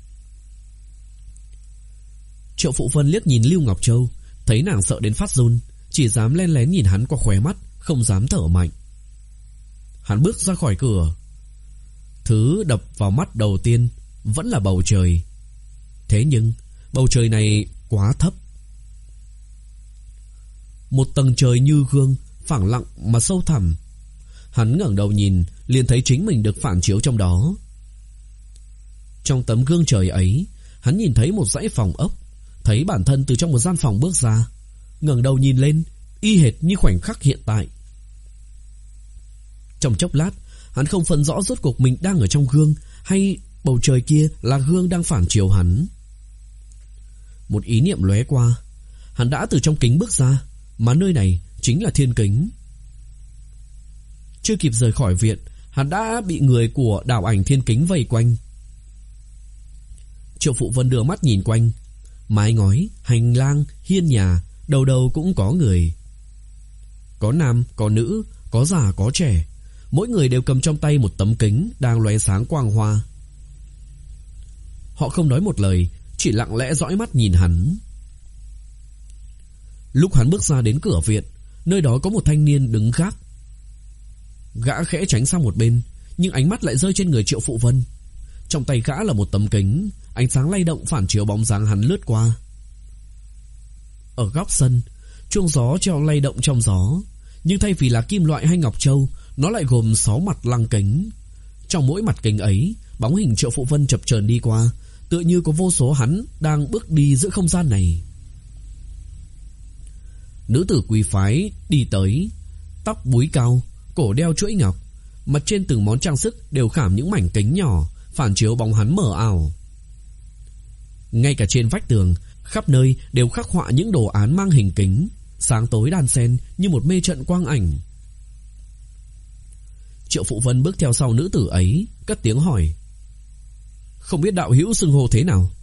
Triệu Phụ Vân liếc nhìn Lưu Ngọc Châu, thấy nàng sợ đến phát run, chỉ dám len lén nhìn hắn qua khóe mắt, không dám thở mạnh. Hắn bước ra khỏi cửa. Thứ đập vào mắt đầu tiên vẫn là bầu trời. Thế nhưng bầu trời này quá thấp. Một tầng trời như gương, phẳng lặng mà sâu thẳm. Hắn ngẩng đầu nhìn, liền thấy chính mình được phản chiếu trong đó. Trong tấm gương trời ấy, hắn nhìn thấy một dãy phòng ốc, thấy bản thân từ trong một gian phòng bước ra, ngẩng đầu nhìn lên, y hệt như khoảnh khắc hiện tại. Trong chốc lát, hắn không phân rõ rốt cuộc mình đang ở trong gương hay bầu trời kia là gương đang phản chiếu hắn. Một ý niệm lóe qua, hắn đã từ trong kính bước ra, mà nơi này chính là thiên kính. Chưa kịp rời khỏi viện, hắn đã bị người của đảo ảnh thiên kính vây quanh. Triệu Phụ Vân đưa mắt nhìn quanh, mái ngói, hành lang, hiên nhà, đầu đầu cũng có người. Có nam, có nữ, có già, có trẻ, mỗi người đều cầm trong tay một tấm kính đang lóe sáng quang hoa. Họ không nói một lời, chỉ lặng lẽ dõi mắt nhìn hắn. Lúc hắn bước ra đến cửa viện, nơi đó có một thanh niên đứng gác. Gã khẽ tránh sang một bên, nhưng ánh mắt lại rơi trên người Triệu Phụ Vân. Trong tay gã là một tấm kính, ánh sáng lay động phản chiếu bóng dáng hắn lướt qua. Ở góc sân, chuông gió treo lay động trong gió, nhưng thay vì là kim loại hay ngọc châu, nó lại gồm sáu mặt lăng kính. Trong mỗi mặt kính ấy, bóng hình Triệu Phụ Vân chập chờn đi qua, tựa như có vô số hắn đang bước đi giữa không gian này. Nữ tử quý phái đi tới, tóc búi cao, cổ đeo chuỗi ngọc, mặt trên từng món trang sức đều khảm những mảnh kính nhỏ, phản chiếu bóng hắn mờ ảo. Ngay cả trên vách tường, khắp nơi đều khắc họa những đồ án mang hình kính, sáng tối đan xen như một mê trận quang ảnh. Triệu Phụ Vân bước theo sau nữ tử ấy, cất tiếng hỏi: Không biết đạo hữu xưng hô thế nào?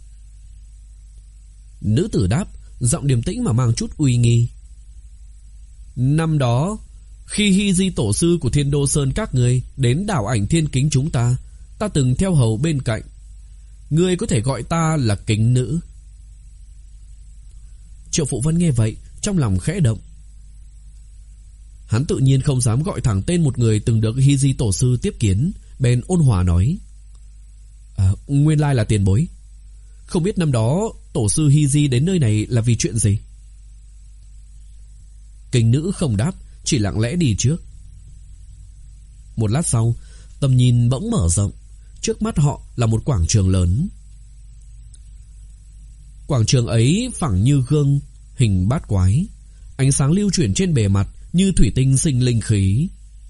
Nữ tử đáp, giọng điềm tĩnh mà mang chút uy nghi: Năm đó, khi Hy Di tổ sư của Thiên Đô Sơn các người đến đảo ảnh thiên kính chúng ta, ta từng theo hầu bên cạnh. Ngươi có thể gọi ta là Kính Nữ. Triệu Phụ Vân nghe vậy, trong lòng khẽ động. Hắn tự nhiên không dám gọi thẳng tên một người từng được Hy Di tổ sư tiếp kiến, bèn ôn hòa nói: à, Nguyên lai là tiền bối. Không biết năm đó tổ sư Hy Di đến nơi này là vì chuyện gì? Kình nữ không đáp, chỉ lặng lẽ đi trước. Một lát sau, tầm nhìn bỗng mở rộng. Trước mắt họ là một quảng trường lớn. Quảng trường ấy phẳng như gương, hình bát quái. Ánh sáng lưu chuyển trên bề mặt như thủy tinh sinh linh khí.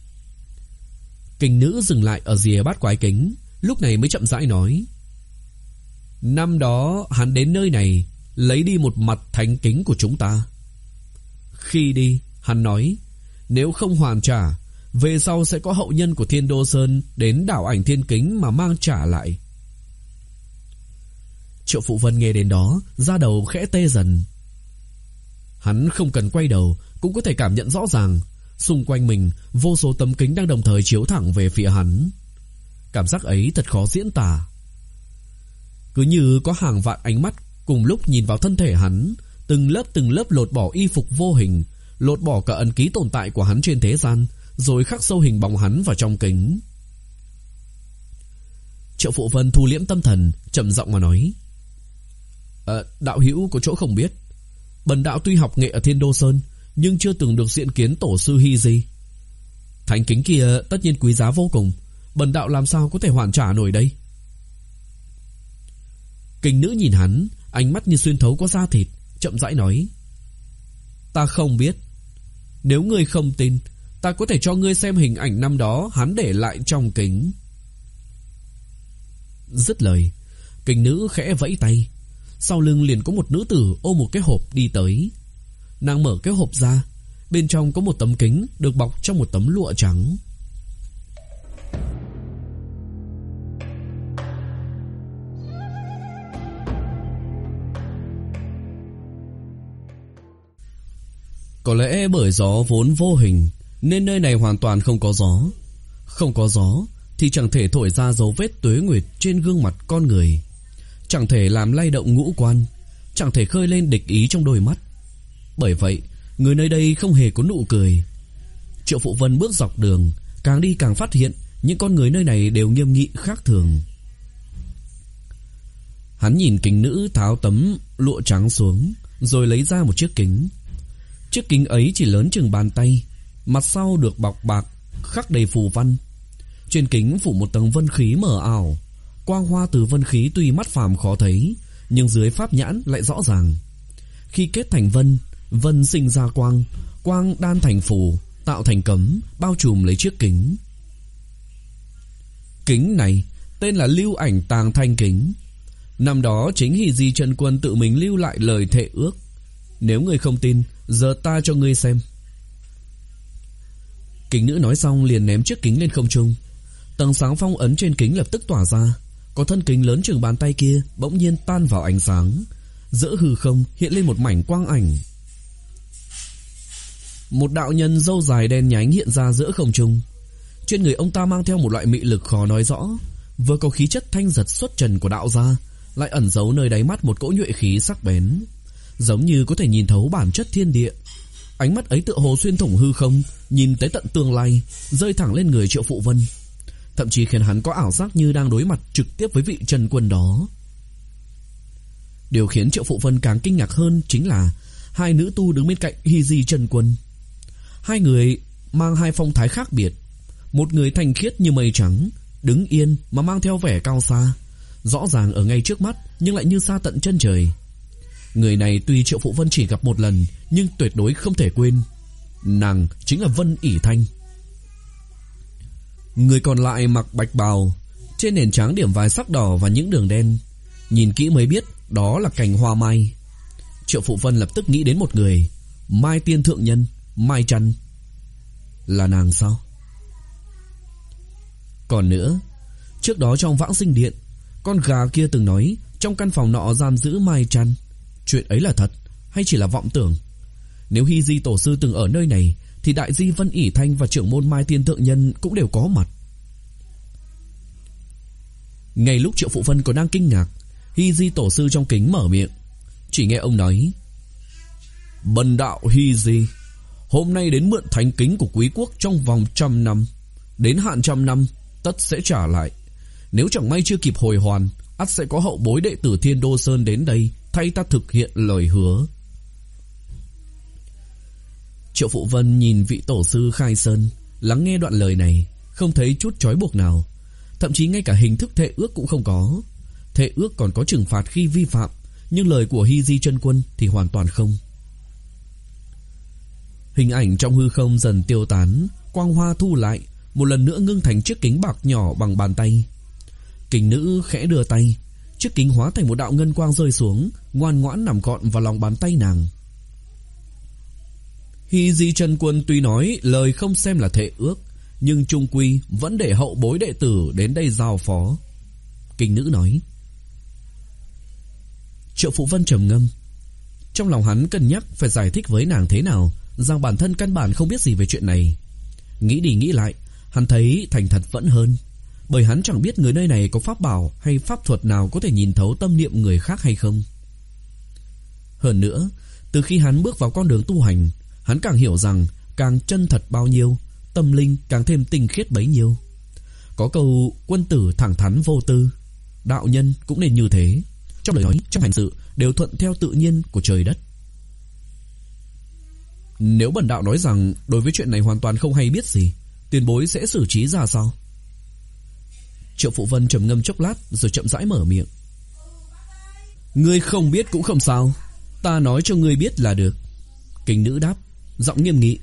Kình nữ dừng lại ở rìa bát quái kính, lúc này mới chậm rãi nói: năm đó hắn đến nơi này lấy đi một mặt thánh kính của chúng ta. Khi đi, hắn nói nếu không hoàn trả, về sau sẽ có hậu nhân của Thiên Đô Sơn đến đảo ảnh thiên kính mà mang trả lại. Triệu Phụ Vân nghe đến đó, da đầu khẽ tê dần. Hắn không cần quay đầu cũng có thể cảm nhận rõ ràng, xung quanh mình vô số tấm kính đang đồng thời chiếu thẳng về phía hắn. Cảm giác ấy thật khó diễn tả. Cứ như có hàng vạn ánh mắt cùng lúc nhìn vào thân thể hắn, từng lớp từng lớp lột bỏ y phục vô hình, lột bỏ cả ấn ký tồn tại của hắn trên thế gian, rồi khắc sâu hình bóng hắn vào trong kính. Triệu Phụ Vân thu liễm tâm thần, trầm giọng mà nói: à, đạo hữu có chỗ không biết, bần đạo tuy học nghệ ở Thiên Đô Sơn, nhưng chưa từng được diện kiến tổ sư Hy Di. Thánh kính kia tất nhiên quý giá vô cùng, bần đạo làm sao có thể hoàn trả nổi đây? Kình nữ nhìn hắn, ánh mắt như xuyên thấu qua da thịt, chậm rãi nói: ta không biết. Nếu ngươi không tin, ta có thể cho ngươi xem hình ảnh năm đó hắn để lại trong kính. Dứt lời, kình nữ khẽ vẫy tay, sau lưng liền có một nữ tử ôm một cái hộp đi tới. Nàng mở cái hộp ra, bên trong có một tấm kính được bọc trong một tấm lụa trắng. Có lẽ bởi gió vốn vô hình nên nơi này hoàn toàn không có gió. Không có gió thì chẳng thể thổi ra dấu vết tuế nguyệt trên gương mặt con người, chẳng thể làm lay động ngũ quan, chẳng thể khơi lên địch ý trong đôi mắt. Bởi vậy người nơi đây không hề có nụ cười. Triệu Phụ Vân bước dọc đường, càng đi càng phát hiện những con người nơi này đều nghiêm nghị khác thường. Hắn nhìn kính nữ tháo tấm lụa trắng xuống, rồi lấy ra một chiếc kính. Chiếc kính ấy chỉ lớn chừng bàn tay, mặt sau được bọc bạc, khắc đầy phù văn. Trên kính phủ một tầng vân khí mờ ảo. Quang hoa từ vân khí tuy mắt phàm khó thấy, nhưng dưới pháp nhãn lại rõ ràng. Khi kết thành vân, vân sinh ra quang, quang đan thành phù, tạo thành cấm, bao trùm lấy chiếc kính. Kính này tên là Lưu Ảnh Tàng Thanh Kính. Năm đó chính Hy Di Chân Quân tự mình lưu lại lời thệ ước. Nếu ngươi không tin, giờ ta cho ngươi xem. Kính nữ nói xong liền ném chiếc kính lên không trung. Tầng sáng phong ấn trên kính lập tức tỏa ra. Có thân kính lớn chừng bàn tay kia bỗng nhiên tan vào ánh sáng. Giữa hư không hiện lên một mảnh quang ảnh. Một đạo nhân râu dài đen nhánh hiện ra giữa không trung. Trên người ông ta mang theo một loại mị lực khó nói rõ, vừa có khí chất thanh giật xuất trần của đạo gia, lại ẩn giấu nơi đáy mắt một cỗ nhuệ khí sắc bén, giống như có thể nhìn thấu bản chất thiên địa. Ánh mắt ấy tựa hồ xuyên thủng hư không, nhìn tới tận tương lai, rơi thẳng lên người Triệu Phụ Vân, thậm chí khiến hắn có ảo giác như đang đối mặt trực tiếp với vị chân quân đó. Điều khiến Triệu Phụ Vân càng kinh ngạc hơn chính là hai nữ tu đứng bên cạnh Hy Di chân quân. Hai người mang hai phong thái khác biệt. Một người thanh khiết như mây trắng, đứng yên mà mang theo vẻ cao xa, rõ ràng ở ngay trước mắt nhưng lại như xa tận chân trời. Người này tuy Triệu Phụ Vân chỉ gặp một lần, nhưng tuyệt đối không thể quên. Nàng chính là Vân ỷ Thanh. Người còn lại mặc bạch bào, trên nền trắng điểm vài sắc đỏ và những đường đen. Nhìn kỹ mới biết đó là cành hoa mai. Triệu Phụ Vân lập tức nghĩ đến một người, Mai Tiên Thượng Nhân, Mai Trăn. Là nàng sao? Còn nữa, trước đó trong Vãng Sinh Điện, con gà kia từng nói trong căn phòng nọ giam giữ Mai Trăn. Chuyện ấy là thật hay chỉ là vọng tưởng? Nếu Hy Di tổ sư từng ở nơi này thì đại di Vân ỷ Thanh và trưởng môn Mai Tiên Thượng Nhân cũng đều có mặt. Ngay lúc Triệu Phụ Vân còn đang kinh ngạc, Hy Di tổ sư trong kính mở miệng. Chỉ nghe ông nói: Bần đạo Hy Di hôm nay đến mượn thánh kính của quý quốc trong vòng trăm năm. Đến hạn trăm năm tất sẽ trả lại. Nếu chẳng may chưa kịp hồi hoàn, ắt sẽ có hậu bối đệ tử Thiên Đô Sơn đến đây thay ta thực hiện lời hứa. Triệu Phụ Vân nhìn vị tổ sư khai sơn, lắng nghe đoạn lời này, không thấy chút trói buộc nào, thậm chí ngay cả hình thức thệ ước cũng không có. Thệ ước còn có trừng phạt khi vi phạm, nhưng lời của Hy Di chân quân thì hoàn toàn không. Hình ảnh trong hư không dần tiêu tán, quang hoa thu lại, một lần nữa ngưng thành chiếc kính bạc nhỏ bằng bàn tay. Kình nữ khẽ đưa tay, chiếc kính hóa thành một đạo ngân quang rơi xuống, ngoan ngoãn nằm gọn vào lòng bàn tay nàng. Hy Di chân quân tuy nói lời không xem là thệ ước, nhưng chung quy vẫn để hậu bối đệ tử đến đây giao phó. Kình nữ nói. Triệu Phụ Vân trầm ngâm. Trong lòng hắn cân nhắc phải giải thích với nàng thế nào rằng bản thân căn bản không biết gì về chuyện này. Nghĩ đi nghĩ lại, hắn thấy thành thật vẫn hơn, bởi hắn chẳng biết người nơi này có pháp bảo hay pháp thuật nào có thể nhìn thấu tâm niệm người khác hay không. Hơn nữa, từ khi hắn bước vào con đường tu hành, hắn càng hiểu rằng càng chân thật bao nhiêu, tâm linh càng thêm tinh khiết bấy nhiêu. Có câu quân tử thẳng thắn vô tư, đạo nhân cũng nên như thế. Trong lời nói, trong hành sự đều thuận theo tự nhiên của trời đất. Nếu bần đạo nói rằng đối với chuyện này hoàn toàn không hay biết gì, tiền bối sẽ xử trí ra sao? Triệu Phụ Vân trầm ngâm chốc lát rồi chậm rãi mở miệng. Ngươi không biết cũng không sao, ta nói cho ngươi biết là được. Kình nữ đáp, giọng nghiêm nghị.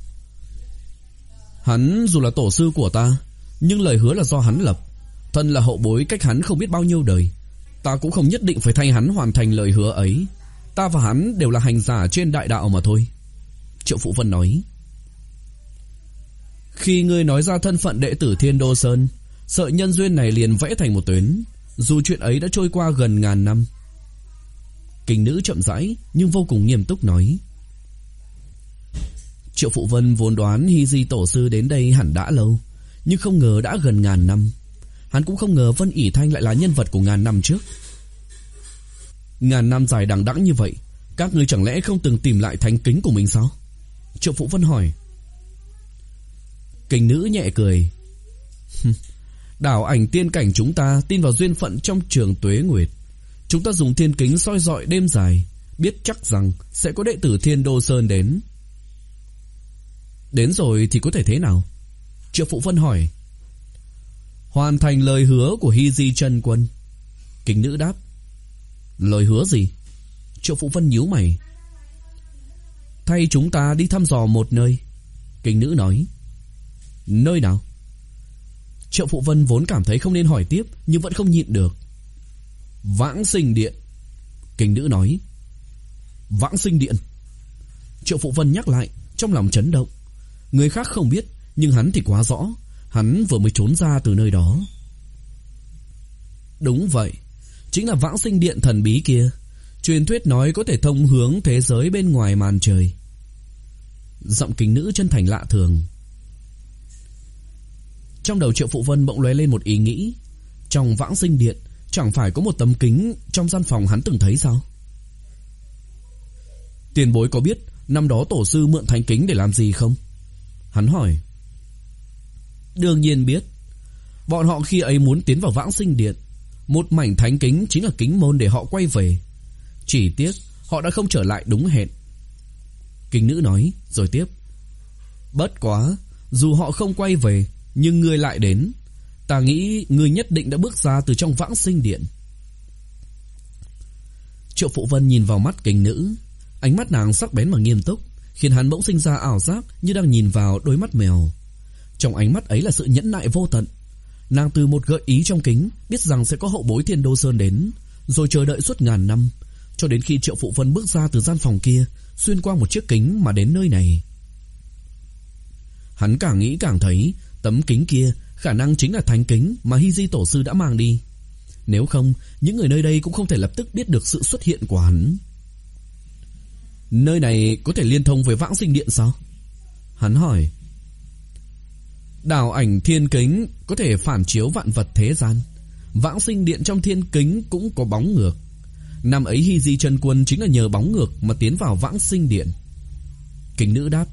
Hắn dù là tổ sư của ta, nhưng lời hứa là do hắn lập. Thân là hậu bối cách hắn không biết bao nhiêu đời, ta cũng không nhất định phải thay hắn hoàn thành lời hứa ấy. Ta và hắn đều là hành giả trên đại đạo mà thôi. Triệu Phụ Vân nói. Khi ngươi nói ra thân phận đệ tử Thiên Đô Sơn, sợi nhân duyên này liền vẽ thành một tuyến, dù chuyện ấy đã trôi qua gần ngàn năm. Kình nữ chậm rãi nhưng vô cùng nghiêm túc nói. Triệu Phụ Vân vốn đoán Hy Di tổ sư đến đây hẳn đã lâu, nhưng không ngờ đã gần ngàn năm. Hắn cũng không ngờ Vân ỷ Thanh lại là nhân vật của ngàn năm trước. Ngàn năm dài đằng đẵng như vậy, các ngươi chẳng lẽ không từng tìm lại thánh kính của mình sao? Triệu Phụ Vân hỏi. Kình nữ nhẹ cười. Đảo ảnh tiên cảnh chúng ta tin vào duyên phận trong trường tuế nguyệt. Chúng ta dùng thiên kính soi dọi đêm dài, biết chắc rằng sẽ có đệ tử Thiên Đô Sơn đến. Đến rồi thì có thể thế nào? Triệu Phụ Vân hỏi. Hoàn thành lời hứa của Hy Di chân quân. Kình nữ đáp. Lời hứa gì? Triệu Phụ Vân nhíu mày. Thay chúng ta đi thăm dò một nơi. Kình nữ nói. Nơi nào? Triệu Phụ Vân vốn cảm thấy không nên hỏi tiếp, nhưng vẫn không nhịn được. Vãng Sinh Điện. Kình nữ nói. Vãng Sinh Điện. Triệu Phụ Vân nhắc lại, trong lòng chấn động. Người khác không biết, nhưng hắn thì quá rõ. Hắn vừa mới trốn ra từ nơi đó. Đúng vậy, chính là Vãng Sinh Điện thần bí kia. Truyền thuyết nói có thể thông hướng thế giới bên ngoài màn trời. Giọng kình nữ chân thành lạ thường. Trong đầu Triệu Phụ Vân bỗng lóe lên một ý nghĩ. Trong Vãng Sinh Điện chẳng phải có một tấm kính trong gian phòng hắn từng thấy sao? Tiền bối có biết năm đó tổ sư mượn thánh kính để làm gì không? Hắn hỏi. Đương nhiên biết. Bọn họ khi ấy muốn tiến vào Vãng Sinh Điện, một mảnh thánh kính chính là kính môn để họ quay về. Chỉ tiếc họ đã không trở lại đúng hẹn. Kình nữ nói rồi tiếp. Bất quá, dù họ không quay về, nhưng ngươi lại đến. Ta nghĩ ngươi nhất định đã bước ra từ trong Vãng Sinh Điện. Triệu Phụ Vân nhìn vào mắt kình nữ. Ánh mắt nàng sắc bén mà nghiêm túc, khiến hắn bỗng sinh ra ảo giác như đang nhìn vào đôi mắt mèo. Trong ánh mắt ấy là sự nhẫn nại vô tận. Nàng từ một gợi ý trong kính biết rằng sẽ có hậu bối Thiên Đô Sơn đến, rồi chờ đợi suốt ngàn năm, cho đến khi Triệu Phụ Vân bước ra từ gian phòng kia, xuyên qua một chiếc kính mà đến nơi này. Hắn càng nghĩ càng thấy tấm kính kia khả năng chính là thánh kính mà Hy Di tổ sư đã mang đi. Nếu không, những người nơi đây cũng không thể lập tức biết được sự xuất hiện của hắn. Nơi này có thể liên thông với Vãng Sinh Điện sao? Hắn hỏi. Đảo ảnh thiên kính có thể phản chiếu vạn vật thế gian. Vãng Sinh Điện trong thiên kính cũng có bóng ngược. Năm ấy Hy Di chân quân chính là nhờ bóng ngược mà tiến vào Vãng Sinh Điện. Kình nữ đáp.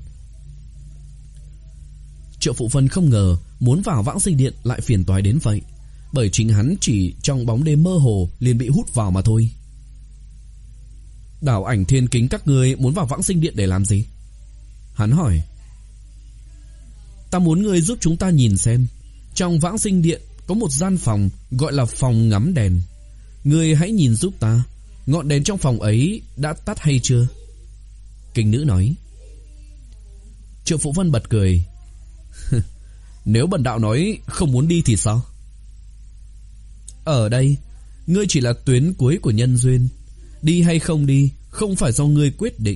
Triệu Phụ Vân không ngờ muốn vào Vãng Sinh Điện lại phiền toái đến vậy, bởi chính hắn chỉ trong bóng đêm mơ hồ liền bị hút vào mà thôi. Đảo ảnh thiên kính các ngươi muốn vào Vãng Sinh Điện để làm gì? Hắn hỏi: "Ta muốn ngươi giúp chúng ta nhìn xem, trong Vãng Sinh Điện có một gian phòng gọi là phòng ngắm đèn. Ngươi hãy nhìn giúp ta, ngọn đèn trong phòng ấy đã tắt hay chưa?" Kình nữ nói. Triệu Phụ Vân bật cười. "Nếu bần đạo nói không muốn đi thì sao? Ở đây, ngươi chỉ là tuyến cuối của nhân duyên. Đi hay không đi không phải do ngươi quyết định."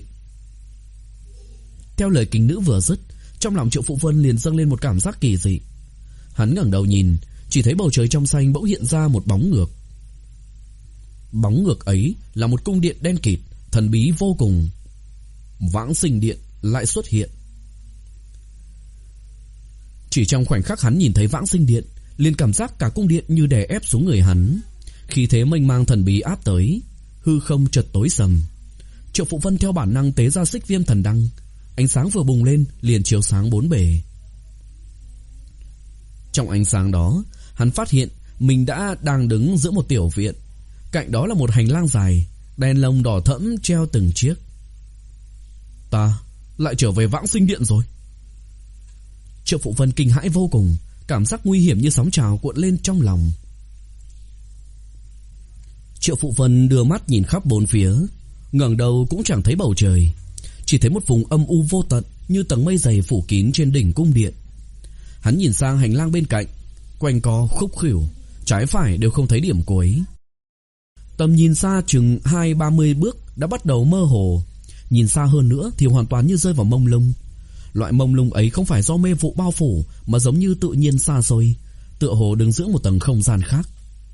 Theo lời kình nữ vừa dứt, trong lòng Triệu Phụ Vân liền dâng lên một cảm giác kỳ dị. Hắn ngẩng đầu nhìn, chỉ thấy bầu trời trong xanh bỗng hiện ra một bóng ngược. Bóng ngược ấy là một cung điện đen kịt, thần bí vô cùng. Vãng Sinh Điện lại xuất hiện. Chỉ trong khoảnh khắc hắn nhìn thấy Vãng Sinh Điện, liền cảm giác cả cung điện như đè ép xuống người hắn. Khí thế mênh mang thần bí áp tới, hư không chợt tối sầm. Triệu Phụ Vân theo bản năng tế ra Xích Viêm Thần Đăng, ánh sáng vừa bùng lên liền chiếu sáng bốn bề. Trong ánh sáng đó, hắn phát hiện mình đã đang đứng giữa một tiểu viện. Cạnh đó là một hành lang dài, đèn lồng đỏ thẫm treo từng chiếc. Ta lại trở về Vãng Sinh Điện rồi. Triệu Phụ Vân kinh hãi vô cùng, cảm giác nguy hiểm như sóng trào cuộn lên trong lòng. Triệu Phụ Vân đưa mắt nhìn khắp bốn phía, ngẩng đầu cũng chẳng thấy bầu trời, chỉ thấy một vùng âm u vô tận như tầng mây dày phủ kín trên đỉnh cung điện. Hắn nhìn sang hành lang bên cạnh, quanh co khúc khuỷu, trái phải đều không thấy điểm cuối. Tầm nhìn xa chừng hai ba mươi bước đã bắt đầu mơ hồ, nhìn xa hơn nữa thì hoàn toàn như rơi vào mông lung. Loại mông lung ấy không phải do mê vụ bao phủ, mà giống như tự nhiên xa xôi, tựa hồ đứng giữa một tầng không gian khác.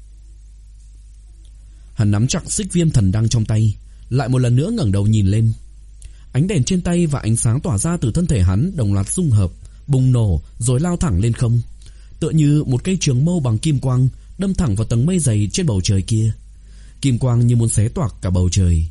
Hắn nắm chặt Xích Viêm Thần Đăng trong tay, lại một lần nữa ngẩng đầu nhìn lên. Ánh đèn trên tay và ánh sáng tỏa ra từ thân thể hắn đồng loạt dung hợp, bùng nổ rồi lao thẳng lên không, tựa như một cây trường mâu bằng kim quang đâm thẳng vào tầng mây dày trên bầu trời kia. Kim quang như muốn xé toạc cả bầu trời.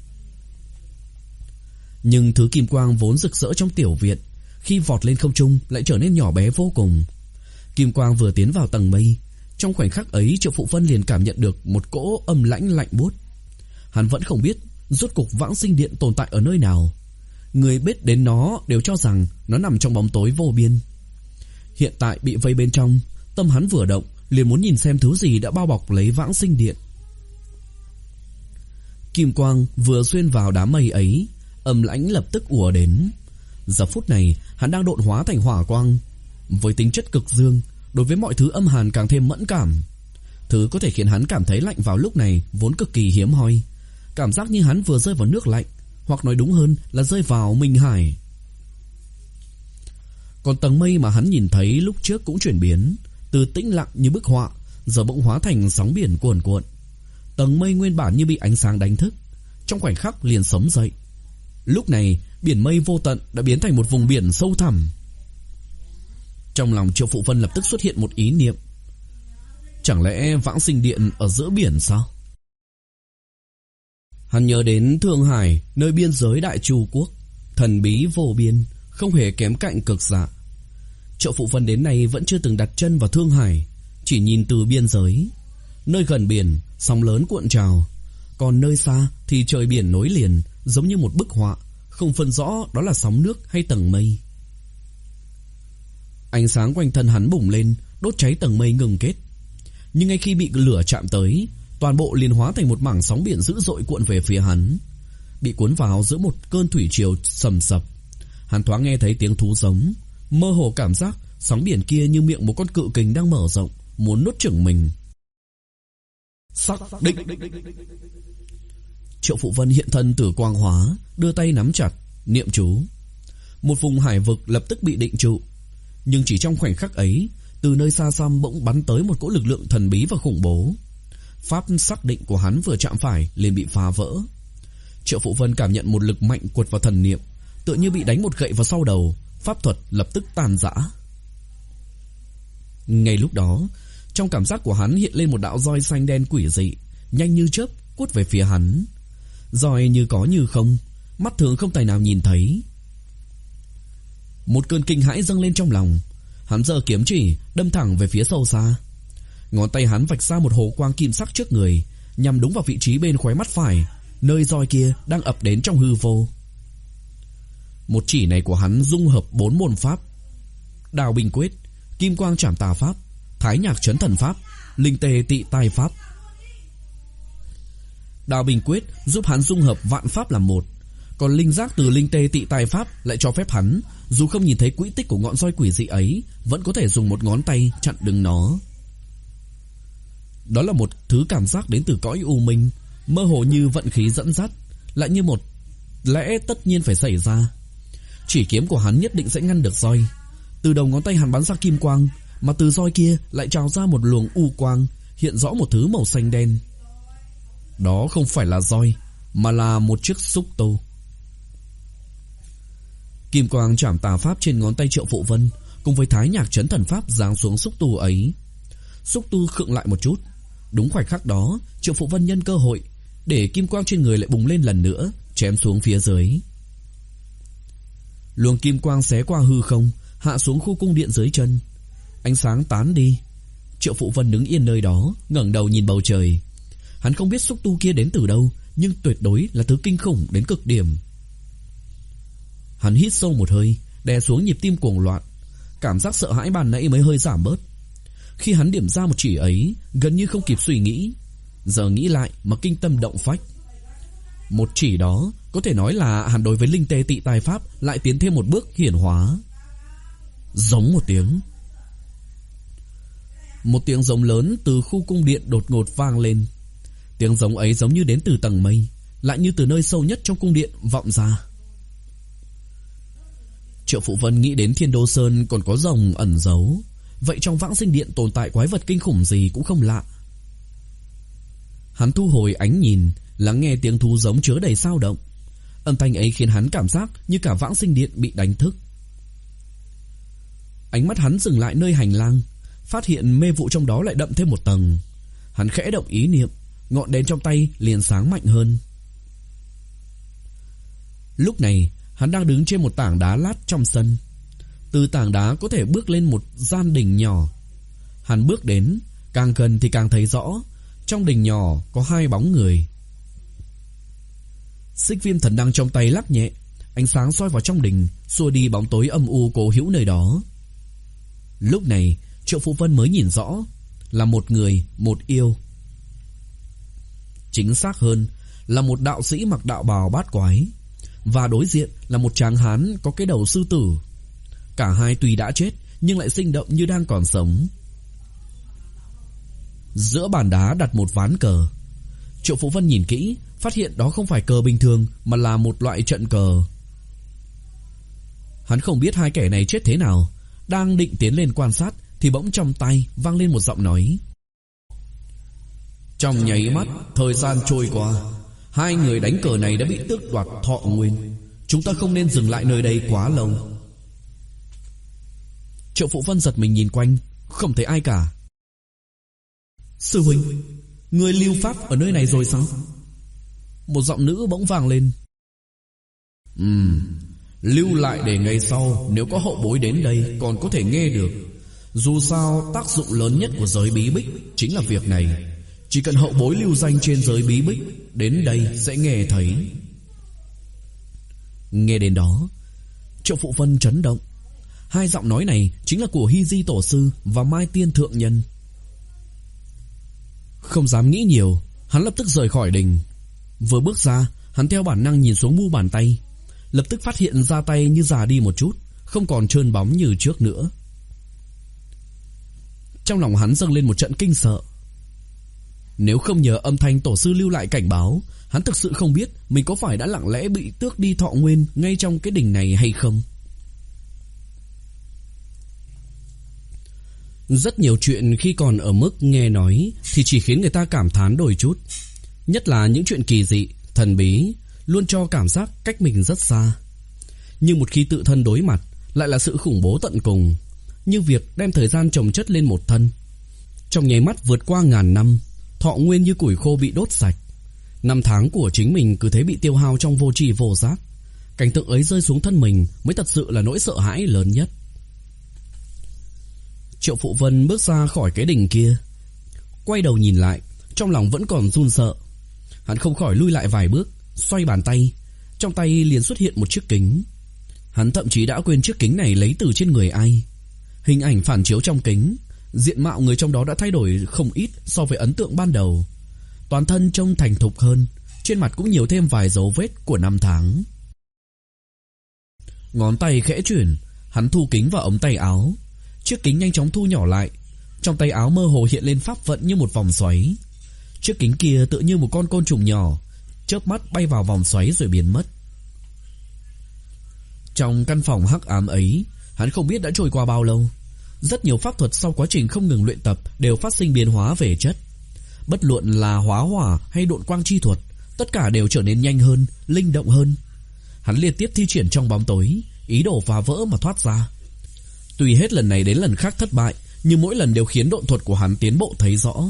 Nhưng thứ kim quang vốn rực rỡ trong tiểu viện, khi vọt lên không trung lại trở nên nhỏ bé vô cùng. Kim quang vừa tiến vào tầng mây, trong khoảnh khắc ấy Triệu Phụ Vân liền cảm nhận được một cỗ âm lãnh lạnh buốt. Hắn vẫn không biết rốt cục Vãng Sinh Điện tồn tại ở nơi nào. Người biết đến nó đều cho rằng nó nằm trong bóng tối vô biên. Hiện tại bị vây bên trong, tâm hắn vừa động liền muốn nhìn xem thứ gì đã bao bọc lấy Vãng Sinh Điện. Kim quang vừa xuyên vào đám mây ấy, âm lãnh lập tức ùa đến. Giờ phút này hắn đang độn hóa thành hỏa quang. Với tính chất cực dương, đối với mọi thứ âm hàn càng thêm mẫn cảm. Thứ có thể khiến hắn cảm thấy lạnh vào lúc này vốn cực kỳ hiếm hoi. Cảm giác như hắn vừa rơi vào nước lạnh, hoặc nói đúng hơn là rơi vào Minh Hải. Còn tầng mây mà hắn nhìn thấy lúc trước cũng chuyển biến, từ tĩnh lặng như bức họa giờ bỗng hóa thành sóng biển cuồn cuộn. Tầng mây nguyên bản như bị ánh sáng đánh thức, trong khoảnh khắc liền sống dậy. Lúc này biển mây vô tận đã biến thành một vùng biển sâu thẳm. Trong lòng Triệu Phụ Vân lập tức xuất hiện một ý niệm. Chẳng lẽ Vãng Sinh Điện ở giữa biển sao? Hắn nhớ đến Thương Hải, nơi biên giới Đại Chu Quốc, thần bí vô biên, không hề kém cạnh Cực Dạ. Triệu Phụ Vân đến nay vẫn chưa từng đặt chân vào Thương Hải, chỉ nhìn từ biên giới. Nơi gần biển, sóng lớn cuộn trào, còn nơi xa thì trời biển nối liền, giống như một bức họa, không phân rõ đó là sóng nước hay tầng mây. Ánh sáng quanh thân hắn bùng lên, đốt cháy tầng mây ngừng kết. Nhưng ngay khi bị lửa chạm tới, toàn bộ liền hóa thành một mảng sóng biển dữ dội cuộn về phía hắn, bị cuốn vào giữa một cơn thủy triều sầm sập. Hắn thoáng nghe thấy tiếng thú giống, mơ hồ cảm giác sóng biển kia như miệng một con cự kình đang mở rộng, muốn nuốt chửng mình. Sắc định. Triệu Phụ Vân hiện thân từ quang hóa, đưa tay nắm chặt, niệm chú. Một vùng hải vực lập tức bị định trụ. Nhưng chỉ trong khoảnh khắc ấy, từ nơi xa xăm bỗng bắn tới một cỗ lực lượng thần bí và khủng bố. Pháp xác định của hắn vừa chạm phải liền bị phá vỡ. Triệu Phụ Vân cảm nhận một lực mạnh quật vào thần niệm, tựa như bị đánh một gậy vào sau đầu, pháp thuật lập tức tan rã. Ngay lúc đó, trong cảm giác của hắn hiện lên một đạo roi xanh đen quỷ dị, nhanh như chớp quất về phía hắn. Roi như có như không, mắt thường không tài nào nhìn thấy. Một cơn kinh hãi dâng lên trong lòng, hắn giơ kiếm chỉ đâm thẳng về phía sâu xa. Ngón tay hắn vạch ra một hồ quang kim sắc trước người, nhằm đúng vào vị trí bên khóe mắt phải, nơi roi kia đang ập đến trong hư vô. Một chỉ này của hắn dung hợp bốn môn pháp: Đào Bình Quyết, Kim Quang Trảm Tà Pháp, Thái Nhạc Chấn Thần Pháp, Linh Tê Tị Tai Pháp. Đào Bình Quyết giúp hắn dung hợp vạn pháp làm một, còn linh giác từ Linh Tê Tị Tai Pháp lại cho phép hắn, dù không nhìn thấy quỹ tích của ngọn roi quỷ dị ấy, vẫn có thể dùng một ngón tay chặn đứng nó. Đó là một thứ cảm giác đến từ cõi u minh, mơ hồ như vận khí dẫn dắt, lại như một lẽ tất nhiên phải xảy ra. Chỉ kiếm của hắn nhất định sẽ ngăn được roi. Từ đầu ngón tay hắn bắn ra kim quang, mà từ roi kia lại trào ra một luồng u quang, hiện rõ một thứ màu xanh đen. Đó không phải là roi, mà là một chiếc xúc tu. Kim Quang Trảm Tà Pháp trên ngón tay Triệu Phụ Vân cùng với Thái Nhạc Chấn Thần Pháp giáng xuống xúc tu ấy. Xúc tu khựng lại một chút. Đúng khoảnh khắc đó, Triệu Phụ Vân nhân cơ hội để kim quang trên người lại bùng lên lần nữa, chém xuống phía dưới. Luồng kim quang xé qua hư không, hạ xuống khu cung điện dưới chân. Ánh sáng tán đi. Triệu Phụ Vân đứng yên nơi đó, ngẩng đầu nhìn bầu trời. Hắn không biết xúc tu kia đến từ đâu, nhưng tuyệt đối là thứ kinh khủng đến cực điểm. Hắn hít sâu một hơi, đè xuống nhịp tim cuồng loạn. Cảm giác sợ hãi ban nãy mới hơi giảm bớt. Khi hắn điểm ra một chỉ ấy, gần như không kịp suy nghĩ. Giờ nghĩ lại mà kinh tâm động phách. Một chỉ đó có thể nói là hắn đối với Linh Tê Tị Tai Pháp lại tiến thêm một bước hiển hóa. Giống một tiếng. Một tiếng giống lớn từ khu cung điện đột ngột vang lên. Tiếng giống ấy giống như đến từ tầng mây, lại như từ nơi sâu nhất trong cung điện vọng ra. Triệu Phụ Vân nghĩ đến Thiên Đô Sơn còn có rồng ẩn giấu, vậy trong Vãng Sinh Điện tồn tại quái vật kinh khủng gì cũng không lạ. Hắn thu hồi ánh nhìn, lắng nghe tiếng thú giống chứa đầy sao động. Âm thanh ấy khiến hắn cảm giác như cả Vãng Sinh Điện bị đánh thức. Ánh mắt hắn dừng lại nơi hành lang, phát hiện mê vụ trong đó lại đậm thêm một tầng. Hắn khẽ động ý niệm, ngọn đèn trong tay liền sáng mạnh hơn. Lúc này hắn đang đứng trên một tảng đá lát trong sân. Từ tảng đá có thể bước lên một gian đình nhỏ. Hắn bước đến, càng gần thì càng thấy rõ, trong đình nhỏ có hai bóng người. Xích Viêm Thần Đăng trong tay lắc nhẹ, ánh sáng soi vào trong đình, xua đi bóng tối âm u cố hữu nơi đó. Lúc này Triệu Phụ Vân mới nhìn rõ, là một người, một yêu. Chính xác hơn là một đạo sĩ mặc đạo bào bát quái, và đối diện là một tráng hán có cái đầu sư tử. Cả hai tuy đã chết nhưng lại sinh động như đang còn sống. Giữa bàn đá đặt một ván cờ. Triệu Phụ Vân nhìn kỹ, phát hiện đó không phải cờ bình thường, mà là một loại trận cờ. Hắn không biết hai kẻ này chết thế nào, đang định tiến lên quan sát thì bỗng trong tay vang lên một giọng nói. Trong nháy mắt, thời gian trôi qua, hai người đánh cờ này đã bị tước đoạt thọ nguyên. Chúng ta không nên dừng lại nơi đây quá lâu. Triệu Phụ Vân giật mình nhìn quanh, không thấy ai cả. Sư huynh, người lưu pháp ở nơi này rồi sao? Một giọng nữ bỗng vang lên. Ừm, lưu lại để ngày sau nếu có hậu bối đến đây còn có thể nghe được. Dù sao tác dụng lớn nhất của giới bí bích chính là việc này. Chỉ cần hậu bối lưu danh trên giới bí bích đến đây sẽ nghe thấy. Nghe đến đó, Triệu Phụ Vân chấn động. Hai giọng nói này chính là của Hy Di Tổ Sư và Mai Tiên Thượng Nhân. Không dám nghĩ nhiều, hắn lập tức rời khỏi đình. Vừa bước ra, hắn theo bản năng nhìn xuống mu bàn tay, lập tức phát hiện ra tay như già đi một chút, không còn trơn bóng như trước nữa. Trong lòng hắn dâng lên một trận kinh sợ. Nếu không nhờ âm thanh tổ sư lưu lại cảnh báo, hắn thực sự không biết mình có phải đã lặng lẽ bị tước đi thọ nguyên ngay trong cái đình này hay không. Rất nhiều chuyện khi còn ở mức nghe nói thì chỉ khiến người ta cảm thán đôi chút. Nhất là những chuyện kỳ dị, thần bí, luôn cho cảm giác cách mình rất xa. Nhưng một khi tự thân đối mặt, lại là sự khủng bố tận cùng. Như việc đem thời gian chồng chất lên một thân. Trong nháy mắt vượt qua ngàn năm, thọ nguyên như củi khô bị đốt sạch. Năm tháng của chính mình cứ thế bị tiêu hao trong vô tri vô giác. Cảnh tượng ấy rơi xuống thân mình mới thật sự là nỗi sợ hãi lớn nhất. Triệu Phụ Vân bước ra khỏi cái đình kia, quay đầu nhìn lại, trong lòng vẫn còn run sợ. Hắn không khỏi lui lại vài bước, xoay bàn tay, trong tay liền xuất hiện một chiếc kính. Hắn thậm chí đã quên chiếc kính này lấy từ trên người ai. Hình ảnh phản chiếu trong kính, diện mạo người trong đó đã thay đổi không ít so với ấn tượng ban đầu. Toàn thân trông thành thục hơn, trên mặt cũng nhiều thêm vài dấu vết của năm tháng. Ngón tay khẽ chuyển, hắn thu kính vào ống tay áo. Chiếc kính nhanh chóng thu nhỏ lại. Trong tay áo mơ hồ hiện lên pháp vận như một vòng xoáy. Chiếc kính kia tựa như một con côn trùng nhỏ, chớp mắt bay vào vòng xoáy rồi biến mất. Trong căn phòng hắc ám ấy, hắn không biết đã trôi qua bao lâu. Rất nhiều pháp thuật sau quá trình không ngừng luyện tập đều phát sinh biến hóa về chất. Bất luận là hóa hỏa hay độn quang chi thuật, tất cả đều trở nên nhanh hơn, linh động hơn. Hắn liên tiếp thi triển trong bóng tối, ý đồ phá vỡ mà thoát ra. Tuy hết lần này đến lần khác thất bại, nhưng mỗi lần đều khiến độn thuật của hắn tiến bộ thấy rõ.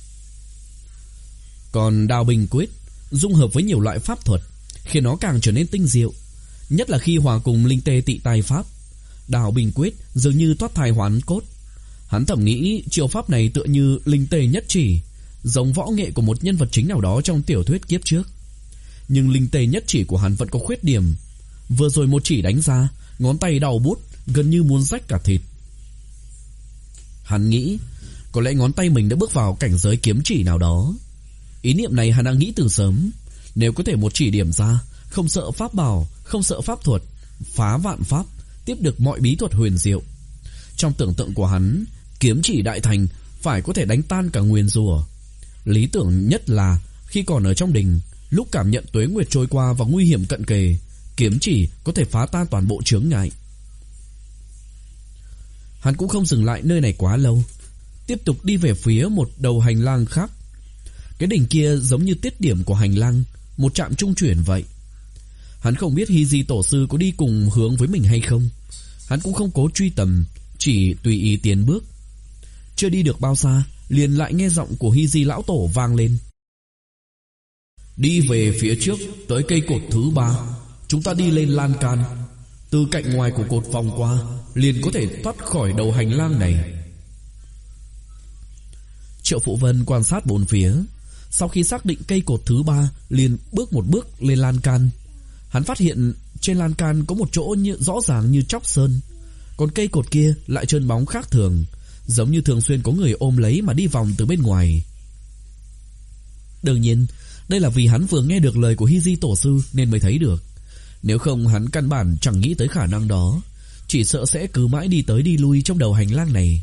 Còn đào bình quyết dung hợp với nhiều loại pháp thuật, khiến nó càng trở nên tinh diệu. Nhất là khi hòa cùng linh tê tị tai pháp, đào bình quyết dường như thoát thai hoán cốt. Hắn thầm nghĩ chiêu pháp này tựa như linh tê nhất chỉ, giống võ nghệ của một nhân vật chính nào đó trong tiểu thuyết kiếp trước. Nhưng linh tê nhất chỉ của hắn vẫn có khuyết điểm. Vừa rồi một chỉ đánh ra, ngón tay đau bút, gần như muốn rách cả thịt. Hắn nghĩ có lẽ ngón tay mình đã bước vào cảnh giới kiếm chỉ nào đó. Ý niệm này hắn đã nghĩ từ sớm. Nếu có thể một chỉ điểm ra, không sợ pháp bảo, không sợ pháp thuật, phá vạn pháp, tiếp được mọi bí thuật huyền diệu. Trong tưởng tượng của hắn, kiếm chỉ đại thành phải có thể đánh tan cả nguyền rủa. Lý tưởng nhất là khi còn ở trong đình, lúc cảm nhận tuế nguyệt trôi qua và nguy hiểm cận kề, kiếm chỉ có thể phá tan toàn bộ chướng ngại. Hắn cũng không dừng lại nơi này quá lâu, tiếp tục đi về phía một đầu hành lang khác. Cái đỉnh kia giống như tiết điểm của hành lang, một trạm trung chuyển vậy. Hắn không biết Hy Di tổ sư có đi cùng hướng với mình hay không. Hắn cũng không cố truy tầm, chỉ tùy ý tiến bước. Chưa đi được bao xa, liền lại nghe giọng của Hy Di lão tổ vang lên. Đi về phía trước tới cây cột thứ ba, chúng ta đi lên lan can. Từ cạnh ngoài của cột vòng qua, liền có thể thoát khỏi đầu hành lang này. Triệu Phụ Vân quan sát bốn phía. Sau khi xác định cây cột thứ ba, liền bước một bước lên lan can. Hắn phát hiện trên lan can có một chỗ như, rõ ràng như chóc sơn. Còn cây cột kia lại trơn bóng khác thường, giống như thường xuyên có người ôm lấy mà đi vòng từ bên ngoài. Đương nhiên, đây là vì hắn vừa nghe được lời của Hy Di tổ sư nên mới thấy được. Nếu không hắn căn bản chẳng nghĩ tới khả năng đó, chỉ sợ sẽ cứ mãi đi tới đi lui trong đầu hành lang này.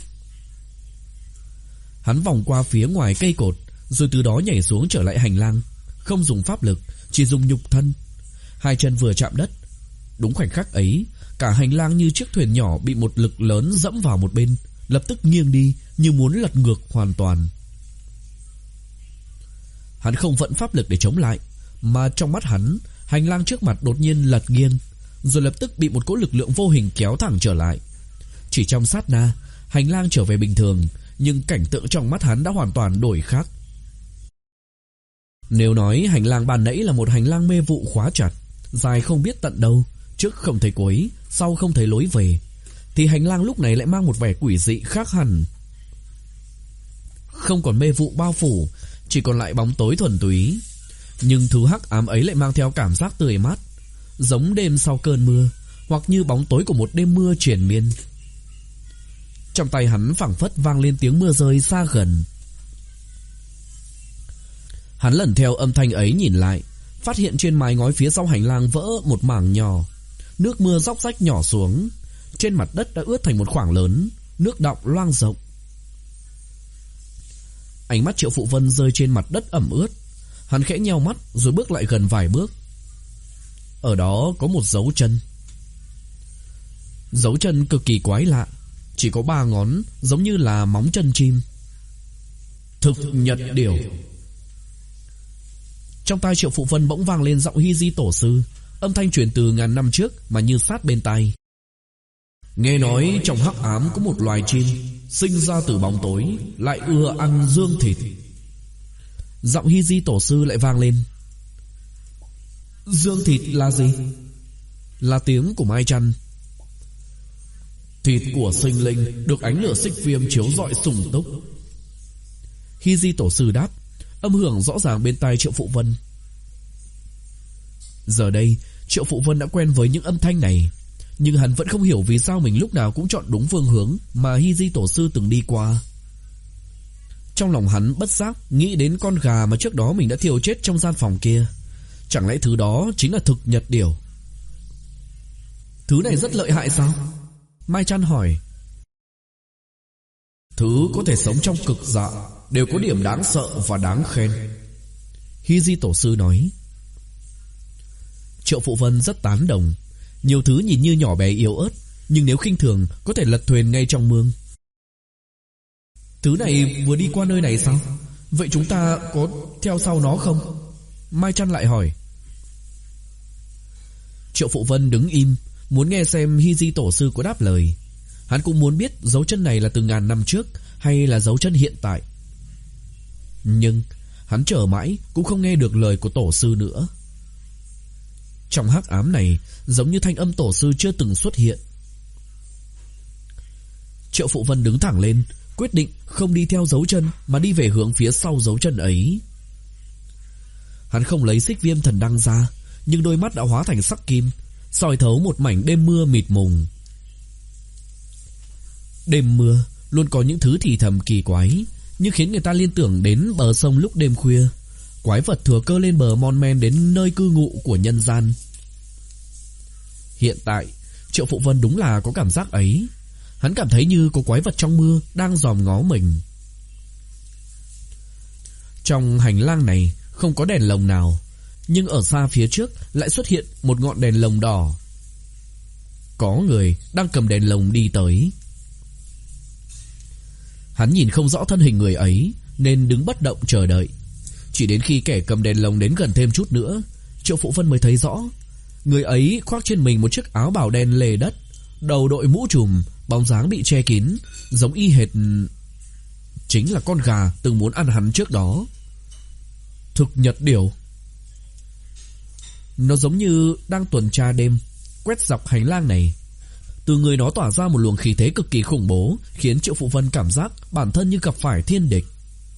Hắn vòng qua phía ngoài cây cột, rồi từ đó nhảy xuống trở lại hành lang. Không dùng pháp lực, chỉ dùng nhục thân. Hai chân vừa chạm đất, đúng khoảnh khắc ấy, cả hành lang như chiếc thuyền nhỏ bị một lực lớn dẫm vào một bên, lập tức nghiêng đi như muốn lật ngược hoàn toàn. Hắn không vận pháp lực để chống lại, mà trong mắt hắn, hành lang trước mặt đột nhiên lật nghiêng, rồi lập tức bị một cỗ lực lượng vô hình kéo thẳng trở lại. Chỉ trong sát na, hành lang trở về bình thường, nhưng cảnh tượng trong mắt hắn đã hoàn toàn đổi khác. Nếu nói hành lang ban nãy là một hành lang mê vụ khóa chặt, dài không biết tận đâu, trước không thấy cuối, sau không thấy lối về, thì hành lang lúc này lại mang một vẻ quỷ dị khác hẳn. Không còn mê vụ bao phủ, chỉ còn lại bóng tối thuần túy. Nhưng thứ hắc ám ấy lại mang theo cảm giác tươi mát, giống đêm sau cơn mưa, hoặc như bóng tối của một đêm mưa triền miên. Trong tay hắn phảng phất vang lên tiếng mưa rơi xa gần. Hắn lần theo âm thanh ấy nhìn lại, phát hiện trên mái ngói phía sau hành lang vỡ một mảng nhỏ. Nước mưa róc rách nhỏ xuống, trên mặt đất đã ướt thành một khoảng lớn, nước đọng loang rộng. Ánh mắt Triệu Phụ Vân rơi trên mặt đất ẩm ướt. Hắn khẽ nheo mắt rồi bước lại gần vài bước. Ở đó có một dấu chân. Dấu chân cực kỳ quái lạ, chỉ có ba ngón, giống như là móng chân chim. Thực nhật điểu. Trong tai Triệu Phụ Vân bỗng vang lên giọng Hy Di tổ sư, âm thanh truyền từ ngàn năm trước mà như sát bên tai. Nghe nói trong hắc ám có một loài chim sinh ra từ bóng tối, lại ưa ăn dương thịt. Giọng Hy Di tổ sư lại vang lên. Dương thịt là gì? Là tiếng của Mai Trăn. Thịt của sinh linh được ánh lửa xích viêm chiếu rọi sùng túc. Hy Di tổ sư đáp, âm hưởng rõ ràng bên tai Triệu Phụ Vân. Giờ đây, Triệu Phụ Vân đã quen với những âm thanh này, nhưng hắn vẫn không hiểu vì sao mình lúc nào cũng chọn đúng phương hướng mà Hy Di Tổ sư từng đi qua. Trong lòng hắn bất giác nghĩ đến con gà mà trước đó mình đã thiêu chết trong gian phòng kia. Chẳng lẽ thứ đó chính là thực nhật điểu? Thứ này rất lợi hại sao? Mai Chan hỏi. Thứ có thể sống trong cực dạ đều có điểm đáng sợ và đáng khen, Hy Di Tổ sư nói. Triệu Phụ Vân rất tán đồng. Nhiều thứ nhìn như nhỏ bé yếu ớt, nhưng nếu khinh thường có thể lật thuyền ngay trong mương. Thứ này vừa đi qua nơi này sao? Vậy chúng ta có theo sau nó không? Mai Chan lại hỏi. Triệu Phụ Vân đứng im, muốn nghe xem Hy Di Tổ sư có đáp lời. Hắn cũng muốn biết dấu chân này là từ ngàn năm trước hay là dấu chân hiện tại. Nhưng hắn chờ mãi cũng không nghe được lời của tổ sư nữa. Trong hắc ám này, giống như thanh âm tổ sư chưa từng xuất hiện. Triệu Phụ Vân đứng thẳng lên, quyết định không đi theo dấu chân mà đi về hướng phía sau dấu chân ấy. Hắn không lấy xích viêm thần đăng ra, nhưng đôi mắt đã hóa thành sắc kim, soi thấu một mảnh đêm mưa mịt mùng. Đêm mưa luôn có những thứ thì thầm kỳ quái, nhưng khiến người ta liên tưởng đến bờ sông lúc đêm khuya. Quái vật thừa cơ lên bờ mon men đến nơi cư ngụ của nhân gian. Hiện tại Triệu Phụ Vân đúng là có cảm giác ấy. Hắn cảm thấy như có quái vật trong mưa đang dòm ngó mình. Trong hành lang này không có đèn lồng nào, nhưng ở xa phía trước lại xuất hiện một ngọn đèn lồng đỏ. Có người đang cầm đèn lồng đi tới. Hắn nhìn không rõ thân hình người ấy nên đứng bất động chờ đợi. Chỉ đến khi kẻ cầm đèn lồng đến gần thêm chút nữa, Triệu Phụ Vân mới thấy rõ. Người ấy khoác trên mình một chiếc áo bào đen lề đất, đầu đội mũ trùm, bóng dáng bị che kín, giống y hệt chính là con gà từng muốn ăn hắn trước đó. Thực nhật điểu. Nó giống như đang tuần tra đêm, quét dọc hành lang này. Từ người nó tỏa ra một luồng khí thế cực kỳ khủng bố, khiến Triệu Phụ Vân cảm giác bản thân như gặp phải thiên địch.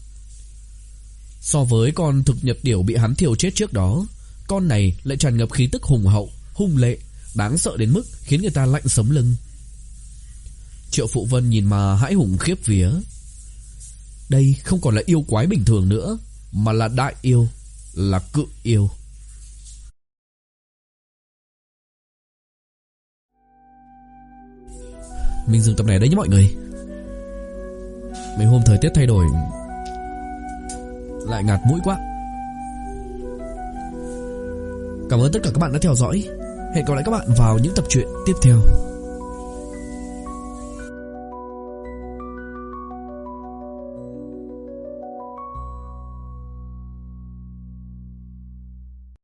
So với con thực nhật điểu bị hắn thiêu chết trước đó, con này lại tràn ngập khí tức hùng hậu, hung lệ, đáng sợ đến mức khiến người ta lạnh sống lưng. Triệu Phụ Vân nhìn mà hãi hùng khiếp vía. Đây không còn là yêu quái bình thường nữa, mà là đại yêu, là cự yêu. Mình dừng tập này đấy nhé mọi người. Mấy hôm thời tiết thay đổi lại ngạt mũi quá. Cảm ơn tất cả các bạn đã theo dõi. Hẹn gặp lại các bạn vào những tập truyện tiếp theo.